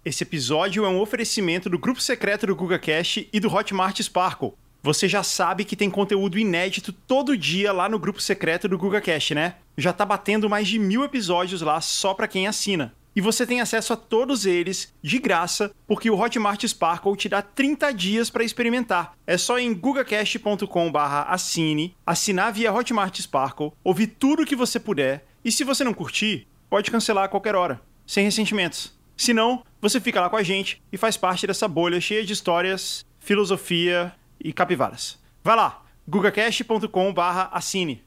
Esse episódio é um oferecimento do grupo secreto do GugaCast e do Hotmart Sparkle. Você já sabe que tem conteúdo inédito todo dia lá no grupo secreto do GugaCast, né? Já tá batendo mais de 1000 episódios lá só pra quem assina. E você tem acesso a todos eles de graça, porque o Hotmart Sparkle te dá 30 dias para experimentar. É só ir em gugacast.com/assine, assinar via Hotmart Sparkle, ouvir tudo que você puder, e se você não curtir, pode cancelar a qualquer hora, sem ressentimentos. Se não, você fica lá com a gente e faz parte dessa bolha cheia de histórias, filosofia e capivaras. Vai lá, gugacast.com/assine.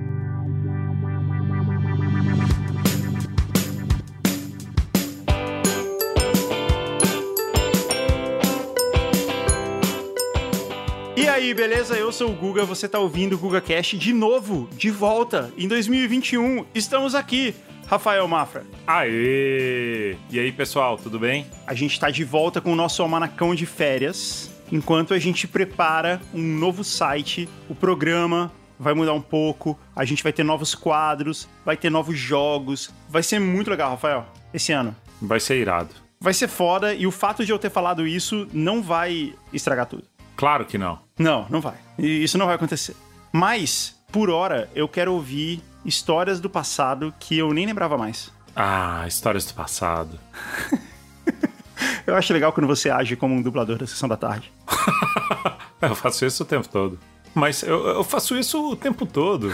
E aí, beleza? Eu sou o Guga, você tá ouvindo o GugaCast de novo, de volta, em 2021. Estamos aqui, Rafael Mafra. Aê! E aí, pessoal, tudo bem? A gente tá de volta com o nosso almanacão de férias, enquanto a gente prepara um novo site, o programa vai mudar um pouco, a gente vai ter novos quadros, vai ter novos jogos, vai ser muito legal, Rafael, esse ano. Vai ser irado. Vai ser foda, e o fato de eu ter falado isso não vai estragar tudo. Claro que não. Não vai. Isso não vai acontecer. Mas, por hora, eu quero ouvir histórias do passado que eu nem lembrava mais. Ah, histórias do passado. Eu acho legal quando você age como um dublador da Sessão da Tarde. Eu faço isso o tempo todo. Mas eu faço isso o tempo todo.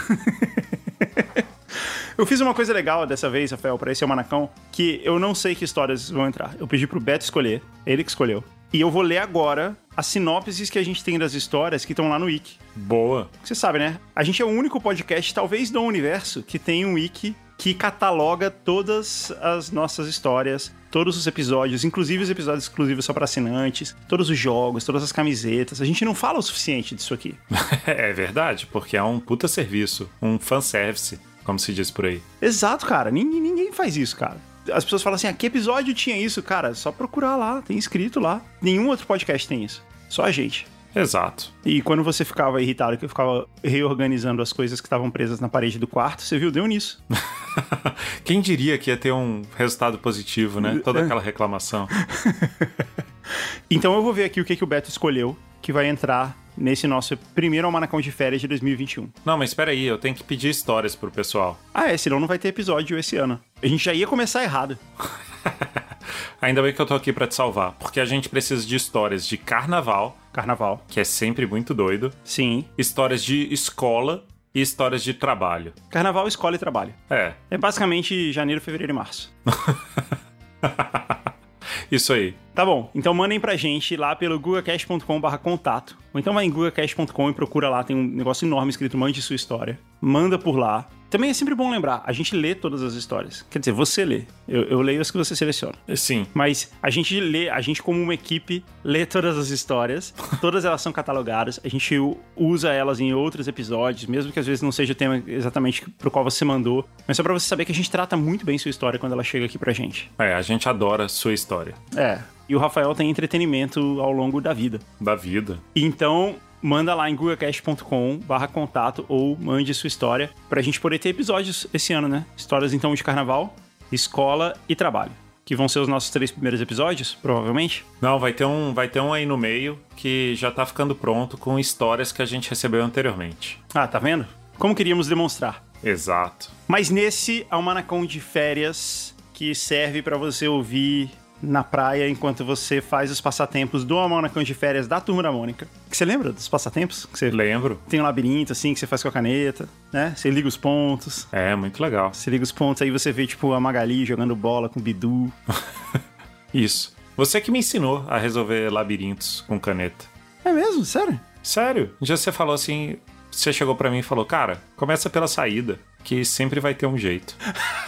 Eu fiz uma coisa legal dessa vez, Rafael, pra esse almanacão, que eu não sei que histórias vão entrar. Eu pedi pro Beto escolher, ele que escolheu. E eu vou ler agora as sinopses que a gente tem das histórias que estão lá no Wiki. Boa. Você sabe, né? A gente é o único podcast, talvez do universo, que tem um Wiki que cataloga todas as nossas histórias, todos os episódios, inclusive os episódios exclusivos só para assinantes, todos os jogos, todas as camisetas. A gente não fala o suficiente disso aqui. É verdade, porque é um puta serviço, um fanservice, como se diz por aí. Exato, cara. Ninguém faz isso, cara. As pessoas falam assim, que episódio tinha isso? Cara, é só procurar lá, tem escrito lá. Nenhum outro podcast tem isso. Só a gente. Exato. E quando você ficava irritado, que eu ficava reorganizando as coisas que estavam presas na parede do quarto, você viu, deu nisso. Quem diria que ia ter um resultado positivo, né? Toda aquela reclamação. Então eu vou ver aqui o que o Beto escolheu, que vai entrar nesse nosso primeiro almanacão de férias de 2021. Não, mas espera aí, eu tenho que pedir histórias pro pessoal. Senão não vai ter episódio esse ano. A gente já ia começar errado. Ainda bem que eu tô aqui pra te salvar, porque a gente precisa de histórias de carnaval. Carnaval. Que é sempre muito doido. Sim. Histórias de escola e histórias de trabalho. Carnaval, escola e trabalho. É basicamente janeiro, fevereiro e março. Isso aí. Tá bom, então mandem pra gente lá pelo gugacast.com/contato. Ou então vai em gugacast.com e procura lá, tem um negócio enorme escrito Mande Sua História. Manda por lá. Também é sempre bom lembrar, a gente lê todas as histórias. Quer dizer, você lê. Eu leio as que você seleciona. Sim. Mas a gente lê, a gente como uma equipe, lê todas as histórias. Todas elas são catalogadas. A gente usa elas em outros episódios, mesmo que às vezes não seja o tema exatamente pro qual você mandou. Mas só pra você saber que a gente trata muito bem sua história quando ela chega aqui pra gente. A gente adora sua história. E o Rafael tem entretenimento ao longo da vida. Da vida. Então, manda lá em gugacast.com/contato ou mande sua história pra gente poder ter episódios esse ano, né? Histórias, então, de carnaval, escola e trabalho. Que vão ser os nossos 3 primeiros episódios, provavelmente. Não, vai ter um aí no meio que já tá ficando pronto com histórias que a gente recebeu anteriormente. Ah, tá vendo? Como queríamos demonstrar. Exato. Mas nesse almanacão de férias que serve pra você ouvir na praia enquanto você faz os passatempos do almanacão de férias da Turma da Mônica. Que você lembra dos passatempos? Que você Lembro. Tem um labirinto, assim, que você faz com a caneta, né? Você liga os pontos. É, muito legal. Você liga os pontos, aí você vê, tipo, a Magali jogando bola com o Bidu. Isso. Você que me ensinou a resolver labirintos com caneta. É mesmo? Sério? Sério. Um dia você falou assim... Você chegou pra mim e falou, cara, começa pela saída, que sempre vai ter um jeito.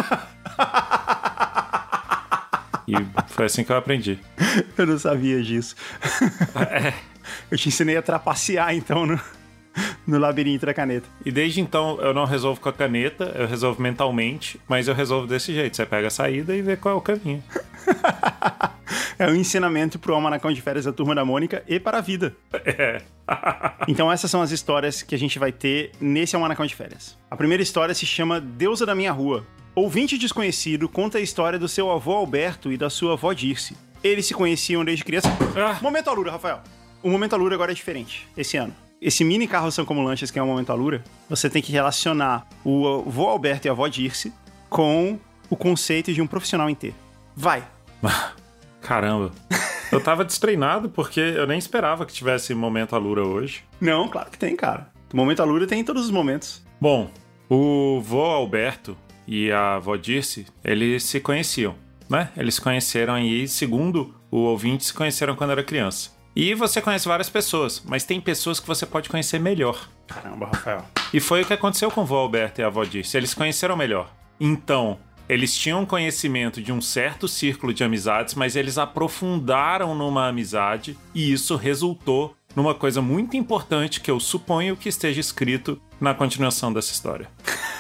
E foi assim que eu aprendi. Eu não sabia disso. Eu te ensinei a trapacear, então, no labirinto da caneta. E desde então eu não resolvo com a caneta, eu resolvo mentalmente, mas eu resolvo desse jeito. Você pega a saída e vê qual é o caminho. É um ensinamento pro almanacão de férias da Turma da Mônica e para a vida. É. Então essas são as histórias que a gente vai ter nesse almanacão de férias. A primeira história se chama Deusa da Minha Rua. Ouvinte desconhecido conta a história do seu avô Alberto e da sua avó Dirce. Eles se conheciam desde criança. Momento Alura, Rafael. O Momento Alura agora é diferente, esse ano. Esse mini carro São Como Lanchas, que é o Momento Alura, você tem que relacionar o vô Alberto e a avó Dirce com o conceito de um profissional em T. Vai! Caramba. Eu tava destreinado porque eu nem esperava que tivesse Momento Alura hoje. Não, claro que tem, cara. O Momento Alura tem em todos os momentos. Bom, o vô Alberto e a avó Dirce, eles se conheciam, né? Eles se conheceram aí, segundo o ouvinte, se conheceram quando era criança. E você conhece várias pessoas, mas tem pessoas que você pode conhecer melhor. Caramba, Rafael. E foi o que aconteceu com o vô Alberto e a avó Dirce. Eles se conheceram melhor. Então, eles tinham conhecimento de um certo círculo de amizades, mas eles aprofundaram numa amizade e isso resultou numa coisa muito importante que eu suponho que esteja escrito na continuação dessa história.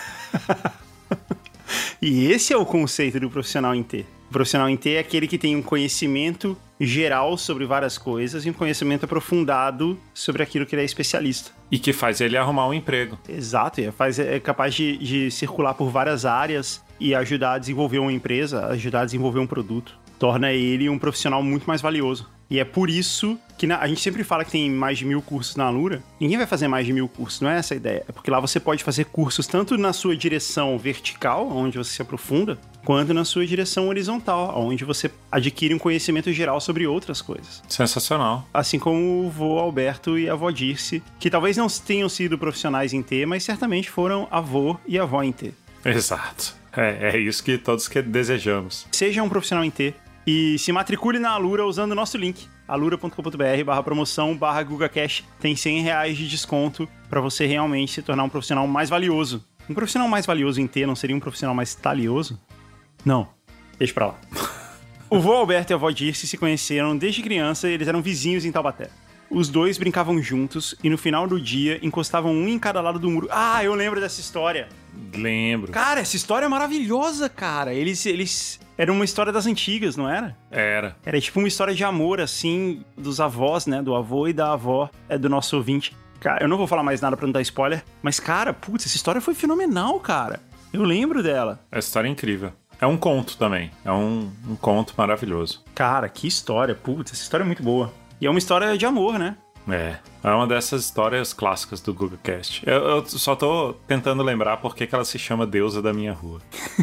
E esse é o conceito do profissional em T. O profissional em T é aquele que tem um conhecimento geral sobre várias coisas e um conhecimento aprofundado sobre aquilo que ele é especialista. E que faz ele arrumar um emprego. Exato, é capaz de circular por várias áreas e ajudar a desenvolver uma empresa, ajudar a desenvolver um produto. Torna ele um profissional muito mais valioso. E é por isso que a gente sempre fala que tem mais de 1000 cursos na Alura. Ninguém vai fazer mais de 1000 cursos, não é essa a ideia. É porque lá você pode fazer cursos tanto na sua direção vertical, onde você se aprofunda, quanto na sua direção horizontal, onde você adquire um conhecimento geral sobre outras coisas. Sensacional. Assim como o vô Alberto e a avó Dirce, que talvez não tenham sido profissionais em T, mas certamente foram avô e avó em T. Exato. É isso que todos que desejamos. Seja um profissional em T e se matricule na Alura usando o nosso link, alura.com.br/promoção/GugaCast. Tem R$100 de desconto para você realmente se tornar um profissional mais valioso. Um profissional mais valioso em T não seria um profissional mais talioso? Não, deixa pra lá. O vô Alberto e a avó Dirce se conheceram desde criança e eles eram vizinhos em Taubaté. Os dois brincavam juntos e no final do dia encostavam um em cada lado do muro. Ah, eu lembro dessa história. Lembro. Cara, essa história é maravilhosa, cara. Eles... Era uma história das antigas, não era? Era. Era tipo uma história de amor, assim, dos avós, né? Do avô e da avó do nosso ouvinte. Cara, eu não vou falar mais nada pra não dar spoiler, mas, cara, putz, essa história foi fenomenal, cara. Eu lembro dela. A história é incrível. É um conto também. É um conto maravilhoso. Cara, que história. Putz, essa história é muito boa. E é uma história de amor, né? É uma dessas histórias clássicas do GugaCast. Eu só tô tentando lembrar por que ela se chama Deusa da Minha Rua.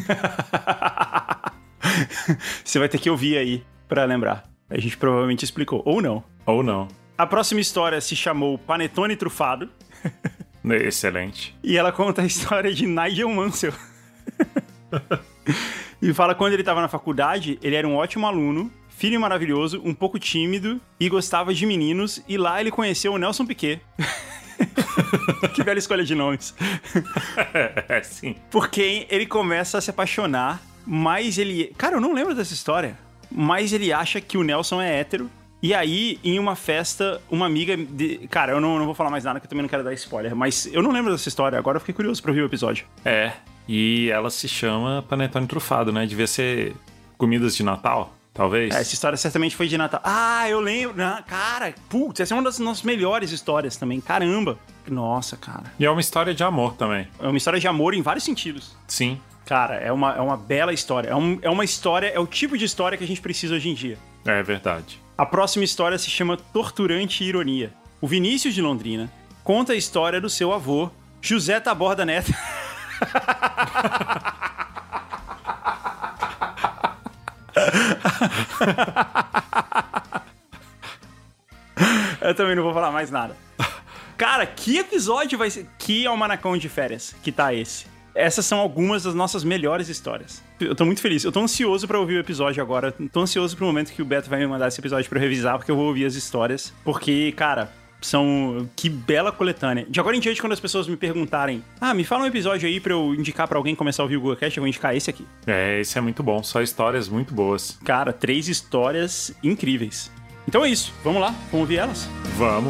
Você vai ter que ouvir aí pra lembrar. A gente provavelmente explicou. Ou não. Ou não. A próxima história se chamou Panetone Trufado. Excelente. E ela conta a história de Nigel Mansell. E fala que quando ele estava na faculdade, ele era um ótimo aluno, filho maravilhoso, um pouco tímido e gostava de meninos. E lá ele conheceu o Nelson Piquet. Que bela escolha de nomes. Sim. Por quem ele começa a se apaixonar, mas ele... Cara, eu não lembro dessa história. Mas ele acha que o Nelson é hétero. E aí, em uma festa, uma amiga... Cara, eu não vou falar mais nada, que eu também não quero dar spoiler. Mas eu não lembro dessa história. Agora eu fiquei curioso pra ouvir o episódio. E ela se chama Panetone Trufado, né? Devia ser comidas de Natal, talvez. Essa história certamente foi de Natal. Ah, eu lembro. Cara, putz, essa é uma das nossas melhores histórias também. Caramba. Nossa, cara. E é uma história de amor também. É uma história de amor em vários sentidos. Sim. Cara, é uma bela história. É uma história, é o tipo de história que a gente precisa hoje em dia. É verdade. A próxima história se chama Torturante Ironia. O Vinícius de Londrina conta a história do seu avô, José Taborda Neto. Eu também não vou falar mais nada. Cara, que episódio vai ser? Que almanacão de férias que tá esse? Essas são algumas das nossas melhores histórias. Eu tô muito feliz. Eu tô ansioso pra ouvir o episódio agora. Tô ansioso pro momento que o Beto vai me mandar esse episódio pra eu revisar, porque eu vou ouvir as histórias. Porque, cara, são... Que bela coletânea. De agora em diante, quando as pessoas me perguntarem, me fala um episódio aí pra eu indicar pra alguém começar a ouvir o GugaCast, eu vou indicar esse aqui. Esse é muito bom. Só histórias muito boas. Cara, 3 histórias incríveis. Então é isso. Vamos lá. Vamos ouvir elas? Vamos.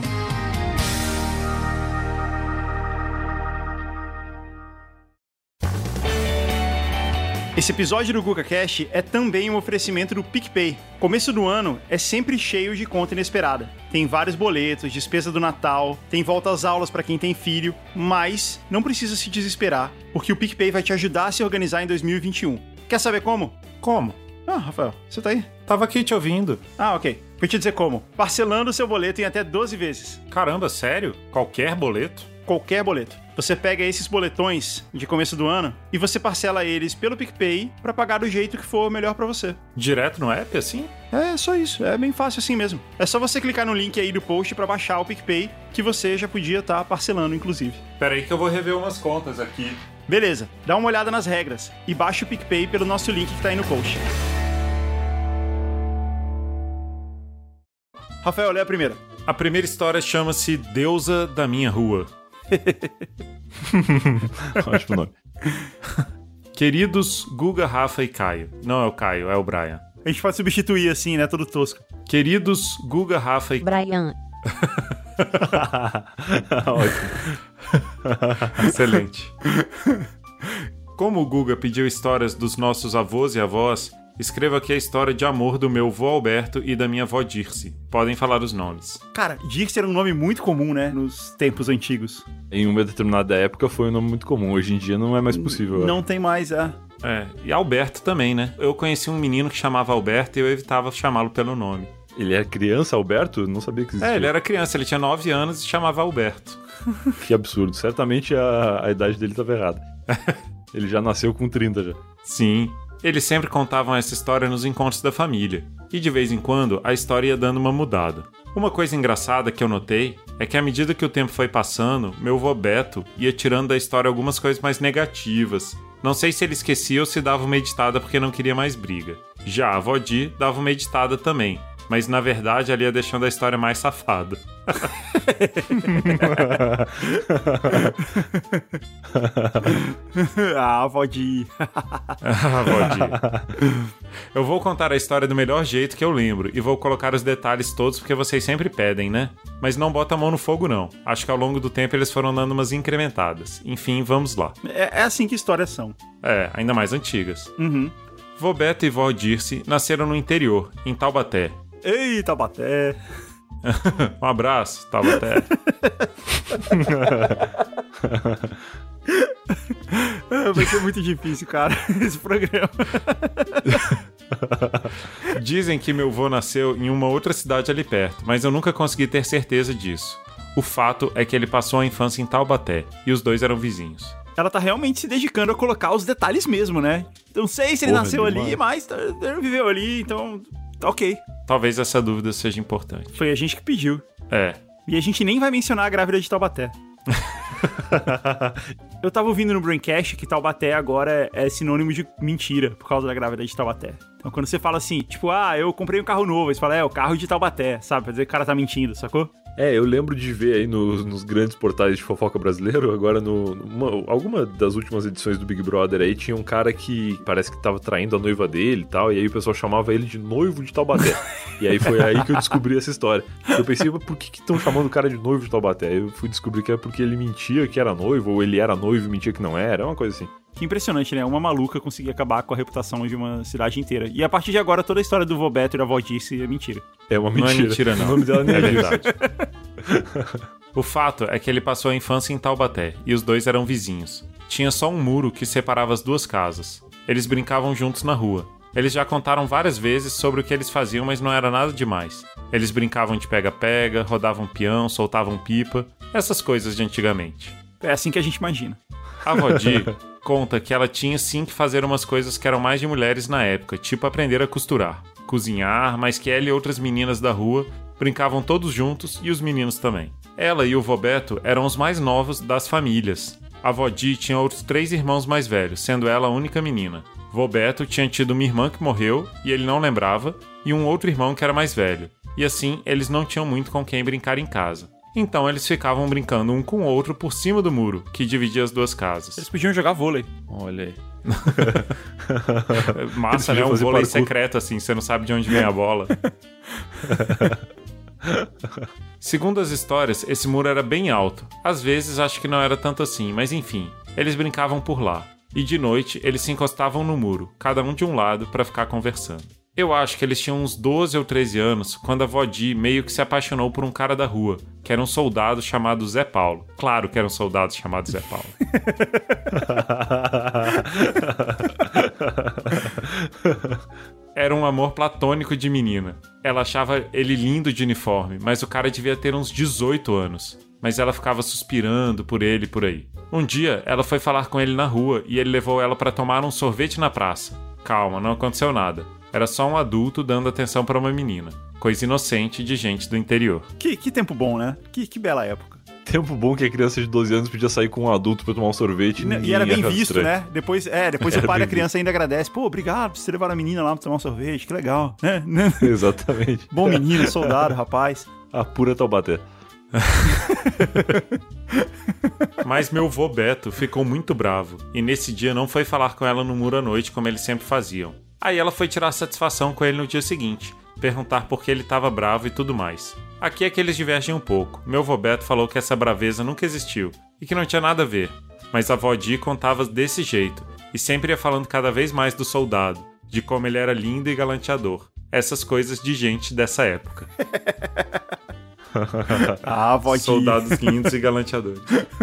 Esse episódio do GugaCast é também um oferecimento do PicPay. Começo do ano é sempre cheio de conta inesperada. Tem vários boletos, despesa do Natal, tem volta às aulas para quem tem filho, mas não precisa se desesperar, porque o PicPay vai te ajudar a se organizar em 2021. Quer saber como? Como? Rafael, você tá aí? Tava aqui te ouvindo. Ah, ok. Vou te dizer como. Parcelando o seu boleto em até 12 vezes. Caramba, sério? Qualquer boleto? Qualquer boleto. Você pega esses boletões de começo do ano e você parcela eles pelo PicPay pra pagar do jeito que for melhor pra você. Direto no app, assim? É só isso, é bem fácil assim mesmo. É só você clicar no link aí do post pra baixar o PicPay, que você já podia estar parcelando, inclusive. Pera aí que eu vou rever umas contas aqui. Beleza, dá uma olhada nas regras e baixa o PicPay pelo nosso link que tá aí no post. Rafael, lê a primeira. A primeira história chama-se Deusa da Minha Rua. Ótimo nome. Queridos Guga, Rafa e Caio. Não é o Caio, é o Brian. A gente pode substituir assim, né? Todo tosco. Queridos Guga, Rafa e... Brian. Ótimo. Excelente. Como o Guga pediu histórias dos nossos avós e avós, escreva aqui a história de amor do meu vô Alberto e da minha avó Dirce. Podem falar os nomes. Cara, Dirce era um nome muito comum, né? Nos tempos antigos. Em uma determinada época foi um nome muito comum. Hoje em dia não é mais possível. Não tem mais, E Alberto também, né? Eu conheci um menino que chamava Alberto e eu evitava chamá-lo pelo nome. Ele era criança, Alberto? Não sabia que existia. Ele era criança, ele tinha 9 anos e chamava Alberto. Que absurdo. Certamente a idade dele estava errada. Ele já nasceu com 30 já. Sim. Eles sempre contavam essa história nos encontros da família, e de vez em quando a história ia dando uma mudada. Uma coisa engraçada que eu notei é que à medida que o tempo foi passando, meu vô Beto ia tirando da história algumas coisas mais negativas. Não sei se ele esquecia ou se dava uma editada porque não queria mais briga. Já a avó Di dava uma editada também, mas na verdade ela ia deixando a história mais safada. Avó Di. Avó Di. Eu vou contar a história do melhor jeito que eu lembro e vou colocar os detalhes todos porque vocês sempre pedem, né? Mas não bota a mão no fogo não. Acho que ao longo do tempo eles foram dando umas incrementadas. Enfim, vamos lá. É assim que histórias são. Ainda mais antigas. Uhum. Vô Beto e vó Dirce nasceram no interior, em Taubaté. Ei, Taubaté. Um abraço, Taubaté. Vai ser muito difícil, cara, esse programa. Dizem que meu vô nasceu em uma outra cidade ali perto, mas eu nunca consegui ter certeza disso. O fato é que ele passou a infância em Taubaté, e os dois eram vizinhos. Ela tá realmente se dedicando a colocar os detalhes mesmo, né? Não sei se ele nasceu ali, mas ele viveu ali, então... Ok. Talvez essa dúvida seja importante. Foi a gente que pediu. E a gente nem vai mencionar a grávida de Taubaté. Eu tava ouvindo no Braincast que Taubaté agora é sinônimo de mentira por causa da grávida de Taubaté. Então quando você fala assim, tipo, eu comprei um carro novo, você fala, o carro de Taubaté, sabe? Pra dizer que o cara tá mentindo, sacou? Eu lembro de ver aí nos grandes portais de fofoca brasileiro, agora alguma das últimas edições do Big Brother aí, tinha um cara que parece que tava traindo a noiva dele e tal, e aí o pessoal chamava ele de noivo de Taubaté. E aí foi aí que eu descobri essa história. Eu pensei, mas por que estão chamando o cara de noivo de Taubaté? Eu fui descobrir que é porque ele mentia que era noivo, ou ele era noivo e mentia que não era, é uma coisa assim. Que impressionante, né? Uma maluca conseguir acabar com a reputação de uma cidade inteira. E a partir de agora, toda a história do vô Beto e da avó Dirce é mentira. É uma mentira. Não é mentira, não. O nome dela nem é verdade. O fato é que ele passou a infância em Taubaté, e os dois eram vizinhos. Tinha só um muro que separava as duas casas. Eles brincavam juntos na rua. Eles já contaram várias vezes sobre o que eles faziam, mas não era nada demais. Eles brincavam de pega-pega, rodavam peão, soltavam pipa, essas coisas de antigamente. É assim que a gente imagina. A avó Di conta que ela tinha sim que fazer umas coisas que eram mais de mulheres na época, tipo aprender a costurar, cozinhar, mas que ela e outras meninas da rua brincavam todos juntos e os meninos também. Ela e o vô Beto eram os mais novos das famílias. A avó Di tinha outros 3 irmãos mais velhos, sendo ela a única menina. Vô Beto tinha tido uma irmã que morreu e ele não lembrava, e um outro irmão que era mais velho. E assim, eles não tinham muito com quem brincar em casa. Então eles ficavam brincando um com o outro por cima do muro, que dividia as duas casas. Eles podiam jogar vôlei. Olha aí. Massa, né? Um vôlei secreto, assim, você não sabe de onde vem a bola. Segundo as histórias, esse muro era bem alto. Às vezes acho que não era tanto assim, mas enfim, eles brincavam por lá. E de noite eles se encostavam no muro, cada um de um lado, para ficar conversando. Eu acho que eles tinham uns 12 ou 13 anos quando a avó Di meio que se apaixonou por um cara da rua, que era um soldado chamado Zé Paulo. Claro que era um soldado chamado Zé Paulo. era um amor platônico de menina. Ela achava ele lindo de uniforme, mas o cara devia ter uns 18 anos. Mas ela ficava suspirando por ele por aí. Um dia, ela foi falar com ele na rua e ele levou ela para tomar um sorvete na praça. Calma, não aconteceu nada. Era só um adulto dando atenção para uma menina. Coisa inocente de gente do interior. Que tempo bom, né? Que bela época. Tempo bom que a criança de 12 anos podia sair com um adulto pra tomar um sorvete. E era bem visto, estranho. né? Depois o pai da criança ainda agradece. Pô, obrigado por você levar a menina lá pra tomar um sorvete. Que legal, né? Exatamente. Bom menino, soldado, rapaz. A pura Taubaté. Mas meu vô Beto ficou muito bravo. E nesse dia não foi falar com ela no muro à noite como eles sempre faziam. Aí ela foi tirar satisfação com ele no dia seguinte. Perguntar por que ele estava bravo e tudo mais. Aqui é que eles divergem um pouco. Meu vô Beto falou que essa braveza nunca existiu e que não tinha nada a ver. Mas a vó Di contava desse jeito e sempre ia falando cada vez mais do soldado, de como ele era lindo e galanteador. Essas coisas de gente dessa época. Vó Di. Soldados lindos e galanteadores.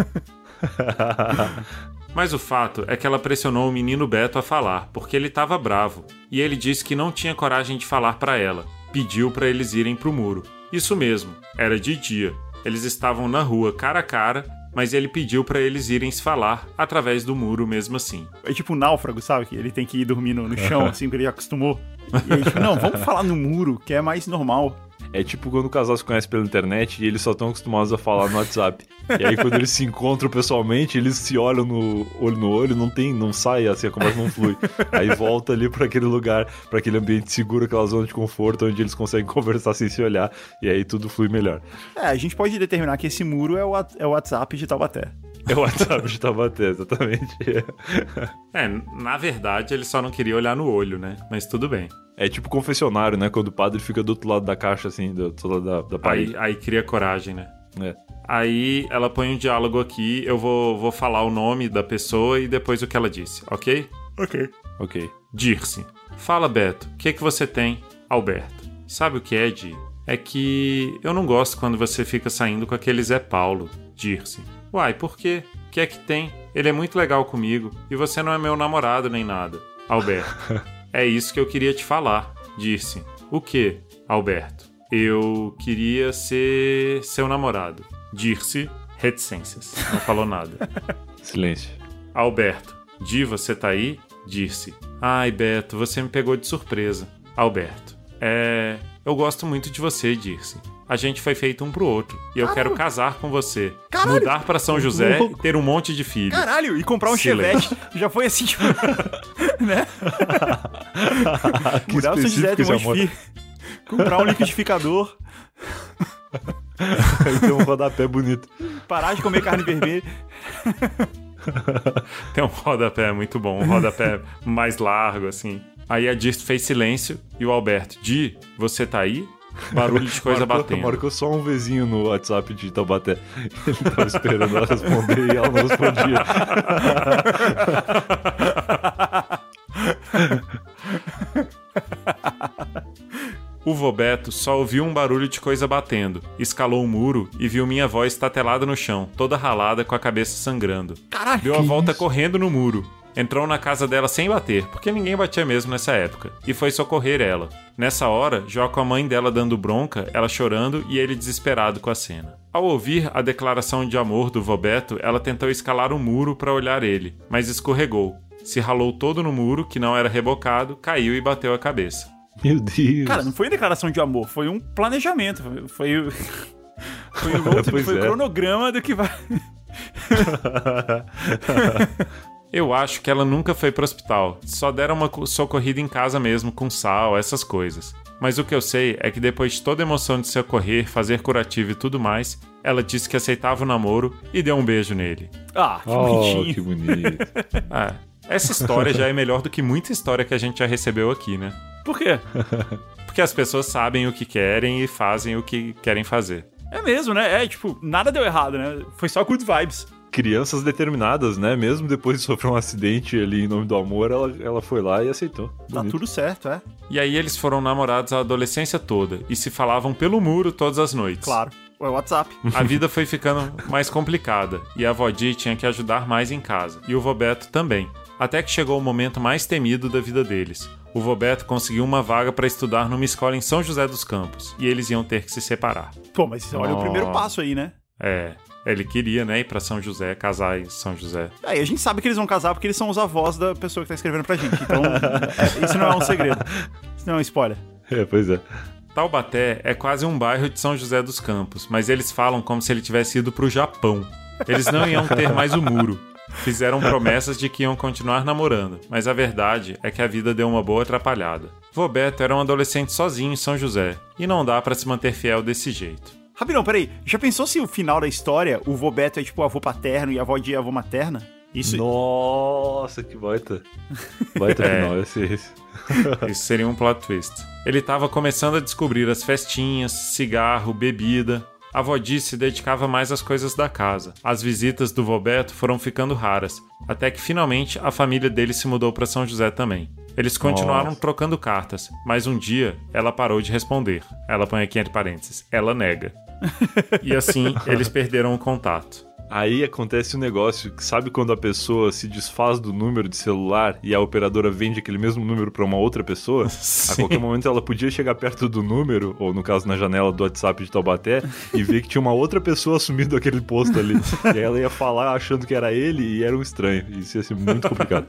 Mas o fato é que ela pressionou o menino Beto a falar, porque ele estava bravo, e ele disse que não tinha coragem de falar para ela. Pediu para eles irem pro muro. Isso mesmo, era de dia. Eles estavam na rua cara a cara, mas ele pediu para eles irem se falar através do muro mesmo assim. É tipo um náufrago, sabe? Que ele tem que ir dormir no chão, assim, porque ele já acostumou. E aí, tipo, não, vamos falar no muro, que é mais normal. É tipo quando o casal se conhece pela internet e eles só estão acostumados a falar no WhatsApp. E aí quando eles se encontram pessoalmente, eles se olham no olho, não sai, assim, a conversa não flui. Aí volta ali pra aquele lugar, pra aquele ambiente seguro, aquela zona de conforto, onde eles conseguem conversar sem se olhar, e aí tudo flui melhor. A gente pode determinar que esse muro é o WhatsApp de Taubaté. É o WhatsApp de Taubaté, exatamente. Na verdade, ele só não queria olhar no olho, né? Mas tudo bem. É tipo confessionário, né? Quando o padre fica do outro lado da caixa, assim, do outro lado da parede. Aí cria coragem, né? É. Aí ela põe um diálogo aqui, eu vou falar o nome da pessoa e depois o que ela disse, ok? Ok. Dirce. Fala, Beto, o que você tem? Alberto. Sabe o que é, Di? É que eu não gosto quando você fica saindo com aquele Zé Paulo. Dirce. Uai, por quê? O que é que tem? Ele é muito legal comigo e você não é meu namorado nem nada. Alberto. É isso que eu queria te falar. Dirce. O quê? Alberto. Eu queria ser seu namorado. Dirce. Reticências. Não falou nada. Silêncio. Alberto. Di, você tá aí? Dirce. Ai, Beto, você me pegou de surpresa. Alberto. Eu gosto muito de você, Dirce. A gente foi feito um pro outro. E eu quero casar com você. Caralho. Mudar pra São José e ter um monte de filhos. Caralho, e comprar um Chevette. Já foi assim, tipo... né? Mudar pra São José, ter um monte de filhos. Comprar um liquidificador. Tem um rodapé bonito. Parar de comer carne vermelha. Tem um rodapé muito bom. Um rodapé mais largo, assim. Aí a Dirce fez silêncio e o Alberto. Di, você tá aí? Barulho de coisa batendo. Marcou só um Vzinho no WhatsApp de Taubaté. Ele tava esperando ela responder e ela não respondia. O vô Beto só ouviu um barulho de coisa batendo, escalou o muro e viu minha avó estatelada no chão, toda ralada com a cabeça sangrando. Caralho, deu a volta correndo no muro. Entrou na casa dela sem bater, porque ninguém batia mesmo nessa época, e foi socorrer ela. Nessa hora, Jó com a mãe dela dando bronca, ela chorando e ele desesperado com a cena. Ao ouvir a declaração de amor do vô Beto, ela tentou escalar o muro para olhar ele, mas escorregou. Se ralou todo no muro, que não era rebocado, caiu e bateu a cabeça. Meu Deus. Cara, não foi declaração de amor, foi um planejamento. Foi o cronograma do que vai... Eu acho que ela nunca foi pro hospital, só deram uma socorrida em casa mesmo, com sal, essas coisas. Mas o que eu sei é que depois de toda a emoção de socorrer, fazer curativo e tudo mais, ela disse que aceitava o namoro e deu um beijo nele. Ah, que bonitinho. Que bonito. Essa história já é melhor do que muita história que a gente já recebeu aqui, né? Por quê? Porque as pessoas sabem o que querem e fazem o que querem fazer. É mesmo, né? Tipo, nada deu errado, né? Foi só good vibes. Crianças determinadas, né? Mesmo depois de sofrer um acidente ali em nome do amor, ela foi lá e aceitou. Tá tudo certo, é. E aí eles foram namorados a adolescência toda e se falavam pelo muro todas as noites. Claro, é o WhatsApp. A vida foi ficando mais complicada e a avó Di tinha que ajudar mais em casa, e o vô Beto também. Até que chegou o momento mais temido da vida deles. O Vobeto conseguiu uma vaga para estudar numa escola em São José dos Campos, e eles iam ter que se separar. Pô, mas olha o primeiro passo aí, né? Ele queria, né, ir pra São José, casar em São José. Aí a gente sabe que eles vão casar porque eles são os avós da pessoa que tá escrevendo pra gente. Então, isso não é um segredo. Isso não é um spoiler. Pois é. Taubaté é quase um bairro de São José dos Campos, mas eles falam como se ele tivesse ido pro Japão. Eles não iam ter mais o muro. Fizeram promessas de que iam continuar namorando, mas a verdade é que a vida deu uma boa atrapalhada. Vobeto era um adolescente sozinho em São José, e não dá pra se manter fiel desse jeito. Rapidão, peraí. Já pensou se o final da história, o Vobeto é tipo o avô paterno e a avó de avó materna? Isso... Nossa, que baita. Baita final, esse. Isso seria um plot twist. Ele tava começando a descobrir as festinhas, cigarro, bebida. A Vodi se dedicava mais às coisas da casa. As visitas do Vobeto foram ficando raras, até que finalmente a família dele se mudou para São José também. Eles continuaram trocando cartas, mas um dia ela parou de responder. Ela põe aqui entre parênteses, ela nega. E assim, eles perderam o contato. Aí acontece um negócio que sabe quando a pessoa se desfaz do número de celular e a operadora vende aquele mesmo número pra uma outra pessoa? Sim. A qualquer momento ela podia chegar perto do número, ou no caso na janela do WhatsApp de Taubaté, e ver que tinha uma outra pessoa assumindo aquele posto ali. E aí ela ia falar achando que era ele e era um estranho. Isso ia ser muito complicado.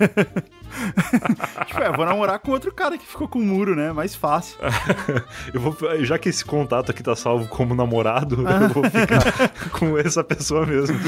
Tipo, vou namorar com outro cara que ficou com o muro, né? Mais fácil. Já que esse contato aqui tá salvo como namorado, eu vou ficar com essa pessoa mesmo.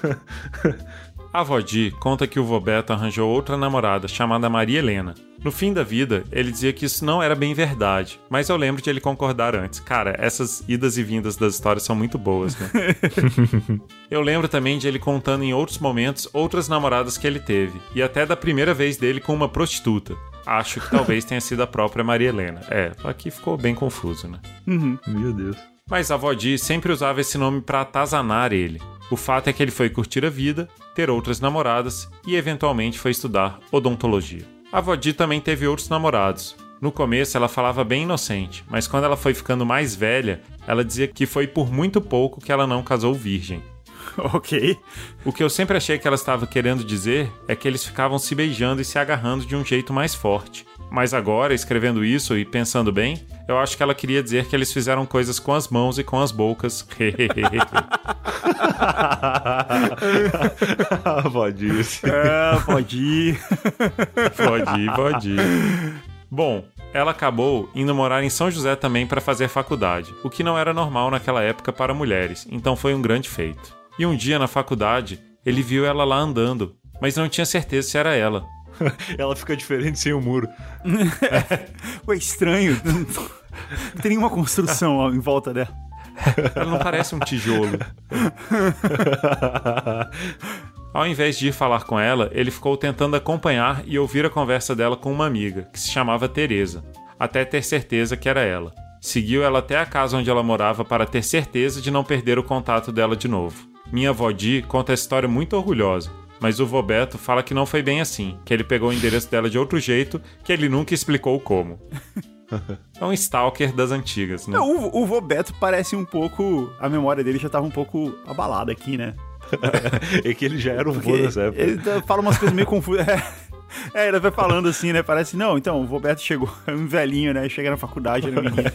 A Vodi conta que o Vobeto arranjou outra namorada chamada Maria Helena. No fim da vida, ele dizia que isso não era bem verdade, mas eu lembro de ele concordar antes. Cara, essas idas e vindas das histórias são muito boas, né? Eu lembro também de ele contando em outros momentos outras namoradas que ele teve, e até da primeira vez dele com uma prostituta. Acho que talvez tenha sido a própria Maria Helena. Aqui ficou bem confuso, né? Meu Deus. Mas a Vodi sempre usava esse nome pra atazanar ele. O fato é que ele foi curtir a vida, ter outras namoradas e eventualmente foi estudar odontologia. A Vodi também teve outros namorados. No começo ela falava bem inocente, mas quando ela foi ficando mais velha, ela dizia que foi por muito pouco que ela não casou virgem. Ok. O que eu sempre achei que ela estava querendo dizer é que eles ficavam se beijando e se agarrando de um jeito mais forte. Mas agora, escrevendo isso e pensando bem, eu acho que ela queria dizer que eles fizeram coisas com as mãos e com as bocas. Pode ir. Pode ir. Pode ir. Bom, ela acabou indo morar em São José também para fazer faculdade, o que não era normal naquela época para mulheres, então foi um grande feito. E um dia na faculdade, ele viu ela lá andando, mas não tinha certeza se era ela. Ela fica diferente sem o muro. Ué, estranho. Não tem nenhuma construção em volta dela. Ela não parece um tijolo. Ao invés de ir falar com ela, ele ficou tentando acompanhar e ouvir a conversa dela com uma amiga, que se chamava Teresa, até ter certeza que era ela. Seguiu ela até a casa onde ela morava para ter certeza de não perder o contato dela de novo. Minha avó Di conta a história muito orgulhosa, mas o Vobeto fala que não foi bem assim, que ele pegou o endereço dela de outro jeito, que ele nunca explicou como. É um stalker das antigas, né? O Vobeto parece um pouco... A memória dele já tava um pouco abalada aqui, né? É que ele já era um vô nessa época. Ele fala umas coisas meio confusas. Ele vai falando assim, né? Parece, não, então, o Vobeto chegou, é um velhinho, né? Chega na faculdade, era um menino.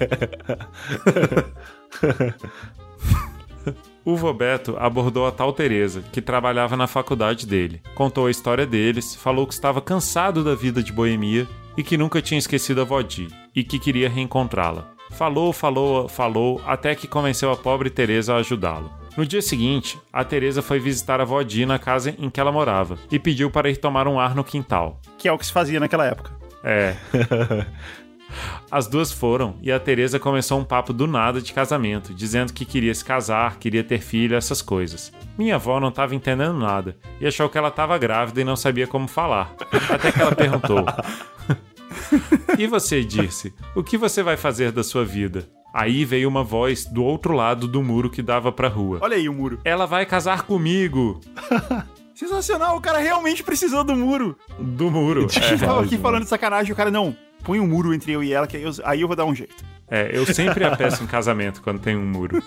O Vobeto abordou a tal Teresa, que trabalhava na faculdade dele. Contou a história deles, falou que estava cansado da vida de boemia e que nunca tinha esquecido a Vodi, e que queria reencontrá-la. Falou, até que convenceu a pobre Teresa a ajudá-lo. No dia seguinte, a Teresa foi visitar a Vodi na casa em que ela morava e pediu para ir tomar um ar no quintal. Que é o que se fazia naquela época. As duas foram e a Teresa começou um papo do nada de casamento, dizendo que queria se casar, queria ter filho, essas coisas. Minha avó não estava entendendo nada e achou que ela estava grávida e não sabia como falar. Até que ela perguntou: "E você, Dirce, o que você vai fazer da sua vida?" Aí veio uma voz do outro lado do muro que dava pra rua. Olha aí o muro. "Ela vai casar comigo." Sensacional, o cara realmente precisou do muro. Do muro. Eu tava aqui falando de sacanagem, o cara, não, põe um muro entre eu e ela, que aí eu vou dar um jeito. Eu sempre a peço em casamento quando tem um muro.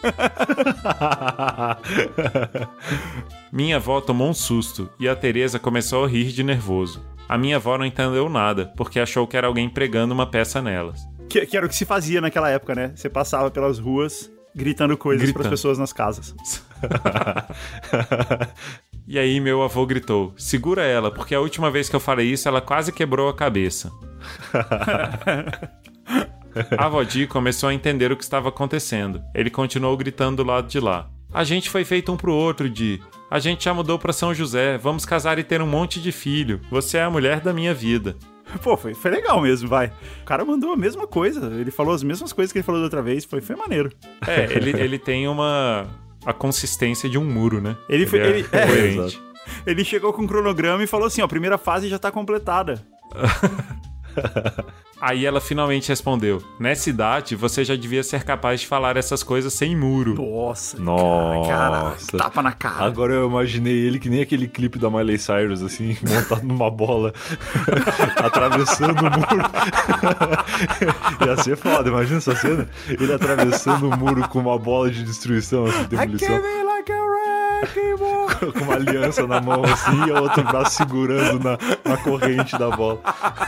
Minha avó tomou um susto e a Teresa começou a rir de nervoso. A minha avó não entendeu nada, porque achou que era alguém pregando uma peça nelas. Que era o que se fazia naquela época, né? Você passava pelas ruas gritando coisas pras pessoas nas casas. E aí meu avô gritou, segura ela, porque a última vez que eu falei isso, ela quase quebrou a cabeça. A avó Di começou a entender o que estava acontecendo. Ele continuou gritando do lado de lá. A gente foi feito um pro outro, Di. A gente já mudou pra São José, vamos casar e ter um monte de filho. Você é a mulher da minha vida. Pô, foi legal mesmo, vai. O cara mandou a mesma coisa, ele falou as mesmas coisas que ele falou da outra vez, foi maneiro. Ele tem a consistência de um muro, né? Ele é coerente. Ele chegou com um cronograma e falou assim, ó, a primeira fase já tá completada. Aí ela finalmente respondeu, nessa idade você já devia ser capaz de falar essas coisas sem muro. Nossa. Cara, tapa na cara. Agora eu imaginei ele que nem aquele clipe da Miley Cyrus, assim, montado numa bola, atravessando o muro. Ia ser foda, imagina essa cena. Ele atravessando o muro com uma bola de destruição, assim, de demolição. Com uma aliança na mão, assim, e o outro braço segurando na corrente da bola.